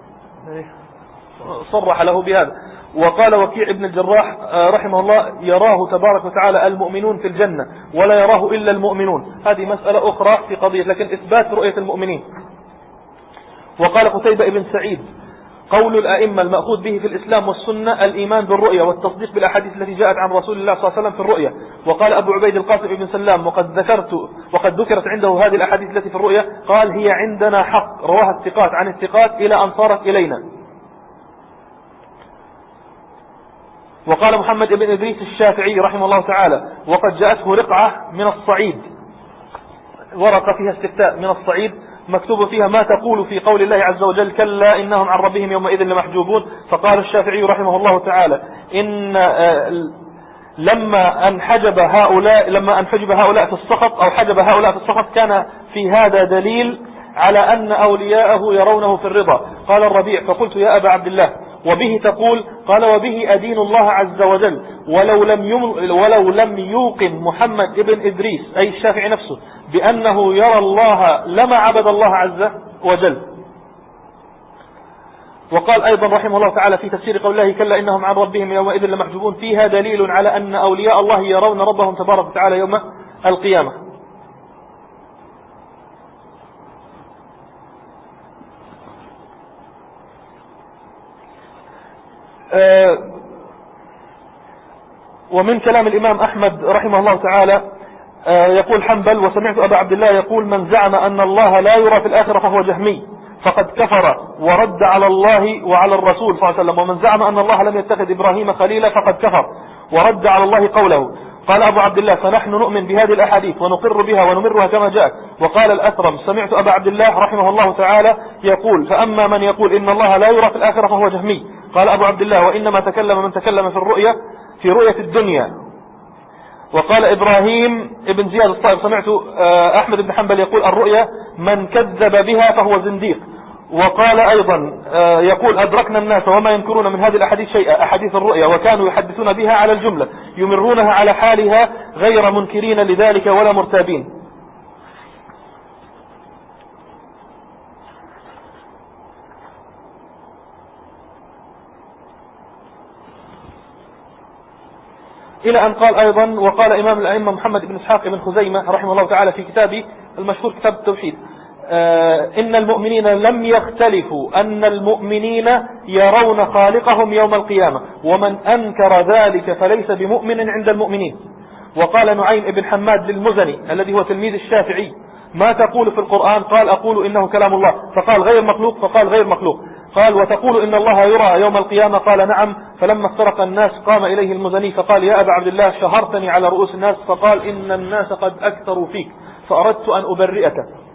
صرح له بهذا. وقال وكيع ابن الجراح رحمه الله: يراه تبارك وتعالى المؤمنون في الجنة ولا يراه إلا المؤمنون. هذه مسألة أخرى في قضية، لكن إثبات رؤية المؤمنين. وقال قتيبة ابن سعيد: قول الأئمة المأخوذ به في الإسلام والسنة الإيمان بالرؤية والتصديق بالأحاديث التي جاءت عن رسول الله صلى الله عليه وسلم في الرؤية. وقال أبو عبيد القاسم بن سلام: وقد ذكرت وقد ذكرت عنده هذه الأحاديث التي في الرؤية، قال: هي عندنا حق، رواها الثقات عن الثقات إلى أن صارت إلينا. وقال محمد بن إدريس الشافعي رحمه الله تعالى: وقد جاءته رقعة من الصعيد، ورقة فيها استفتاء من الصعيد مكتوب فيها ما تقول في قول الله عز وجل: كلا إنهم عن ربهم يومئذ لمحجوبون. فقال الشافعي رحمه الله تعالى: إن لما أنحجب هؤلاء لما أنحجب هؤلاء في السخط أو حجب هؤلاء في السخط كان في هذا دليل على أن أولياءه يرونه في الرضا. قال الربيع: فقلت يا أبا عبد الله، وبه تقول؟ قال: وبه أدين الله عز وجل، ولو لم ولو لم يوقن محمد ابن إدريس أي الشافعي نفسه بأنه يرى الله لما عبد الله عز وجل. وقال أيضا رحمه الله تعالى في تفسير قول الله: كلا إنهم عن ربهم يومئذ لمحجوبون، فيها دليل على أن أولياء الله يرون ربهم تبارك وتعالى يوم القيامة. ومن كلام الإمام أحمد رحمه الله تعالى يقول حنبل: وسمعت أبا عبد الله يقول: من زعم أن الله لا يرى في الآخرة فهو جهمي، فقد كفر ورد على الله وعلى الرسول صلى الله عليه وسلم. ومن زعم أن الله لم يتخذ إبراهيم خليلا فقد كفر ورد على الله قوله. قال أبو عبد الله: فنحن نؤمن بهذه الأحاديث ونقر بها ونمرها كما جاءت. وقال الأثرم: سمعت أبا عبد الله رحمه الله تعالى يقول: فأما من يقول إن الله لا يرى في الآخرة فهو جهمي. قال أبو عبد الله: وإنما تكلم من تكلم في الرؤية في رؤية الدنيا. وقال إبراهيم ابن زياد الصائب: سمعت أحمد بن حنبل يقول: الرؤيا من كذب بها فهو زنديق. وقال أيضا يقول: أدركنا الناس وما ينكرون من هذه الأحاديث شيئا، أحاديث الرؤيا، وكانوا يحدثون بها على الجملة، يمرونها على حالها غير منكرين لذلك ولا مرتابين. إلى أن قال أيضا: وقال إمام الأئمة محمد بن إسحاق بن خزيمة رحمه الله تعالى في كتابه المشهور كتاب التوحيد: آه إن المؤمنين لم يختلفوا أن المؤمنين يرون خالقهم يوم القيامة، ومن أنكر ذلك فليس بمؤمن عند المؤمنين. وقال نعيم بن حماد للمزني الذي هو تلميذ الشافعي: ما تقول في القرآن؟ قال: أقول إنه كلام الله. فقال: غير مخلوق؟ فقال: غير مخلوق. قال: وتقول إن الله يرى يوم القيامة؟ قال: نعم. فلما افترق الناس قام إليه المزني فقال: يا أبا عبد الله، شهرتني على رؤوس الناس. فقال: إن الناس قد أكثروا فيك فأردت أن أبرئك.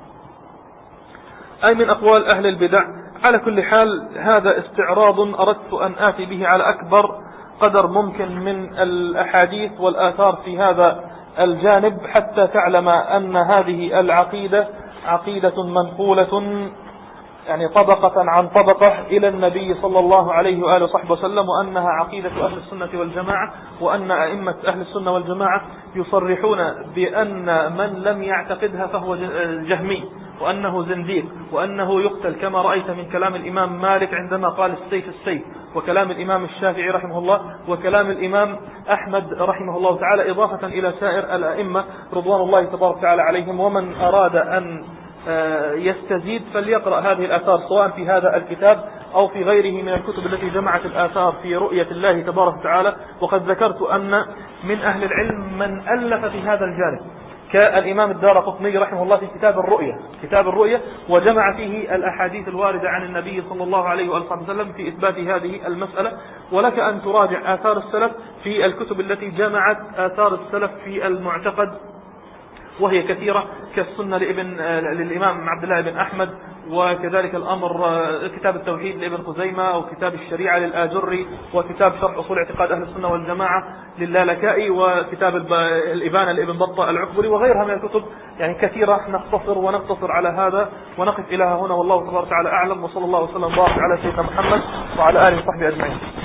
أي من أقوال أهل البدع. على كل حال هذا استعراض أردت أن آتي به على أكبر قدر ممكن من الأحاديث والآثار في هذا الجانب، حتى تعلم أن هذه العقيدة عقيدة منقولة يعني طبقة عن طبقة إلى النبي صلى الله عليه وآله وصحبه وسلم، وأنها عقيدة أهل السنة والجماعة، وأن أئمة أهل السنة والجماعة يصرحون بأن من لم يعتقدها فهو جهمي، وأنه زنديق، وأنه يقتل، كما رأيت من كلام الإمام مالك عندما قال السيف السيف، وكلام الإمام الشافعي رحمه الله، وكلام الإمام أحمد رحمه الله تعالى، إضافة إلى سائر الأئمة رضوان الله تبارك وتعالى عليهم. ومن أراد أن يستزيد فليقرأ هذه الآثار سواء في هذا الكتاب أو في غيره من الكتب التي جمعت الآثار في رؤية الله تبارك وتعالى. وقد ذكرت أن من أهل العلم من ألف في هذا الجانب كالإمام الدارقطني رحمه الله في كتاب الرؤية كتاب الرؤية وجمع فيه الأحاديث الواردة عن النبي صلى الله عليه وآله وسلم في إثبات هذه المسألة. ولك أن تراجع آثار السلف في الكتب التي جمعت آثار السلف في المعتقد، وهي كثيرة، كالسنة لابن للإمام عبد الله بن أحمد، وكذلك الأمر كتاب التوحيد لابن خزيمة، وكتاب الشريعة للآجري، وكتاب شرح أصول اعتقاد أهل السنة والجماعة للالكائي، وكتاب الإبانة لابن بطة العكبري، وغيرها من الكتب يعني كثيرة. نختصر ونقتصر على هذا ونقف إلى هنا، والله تبارك وتعالى أعلم، وصلى الله وسلم وبارك على سيدنا محمد وعلى آله وصحبه أجمعين.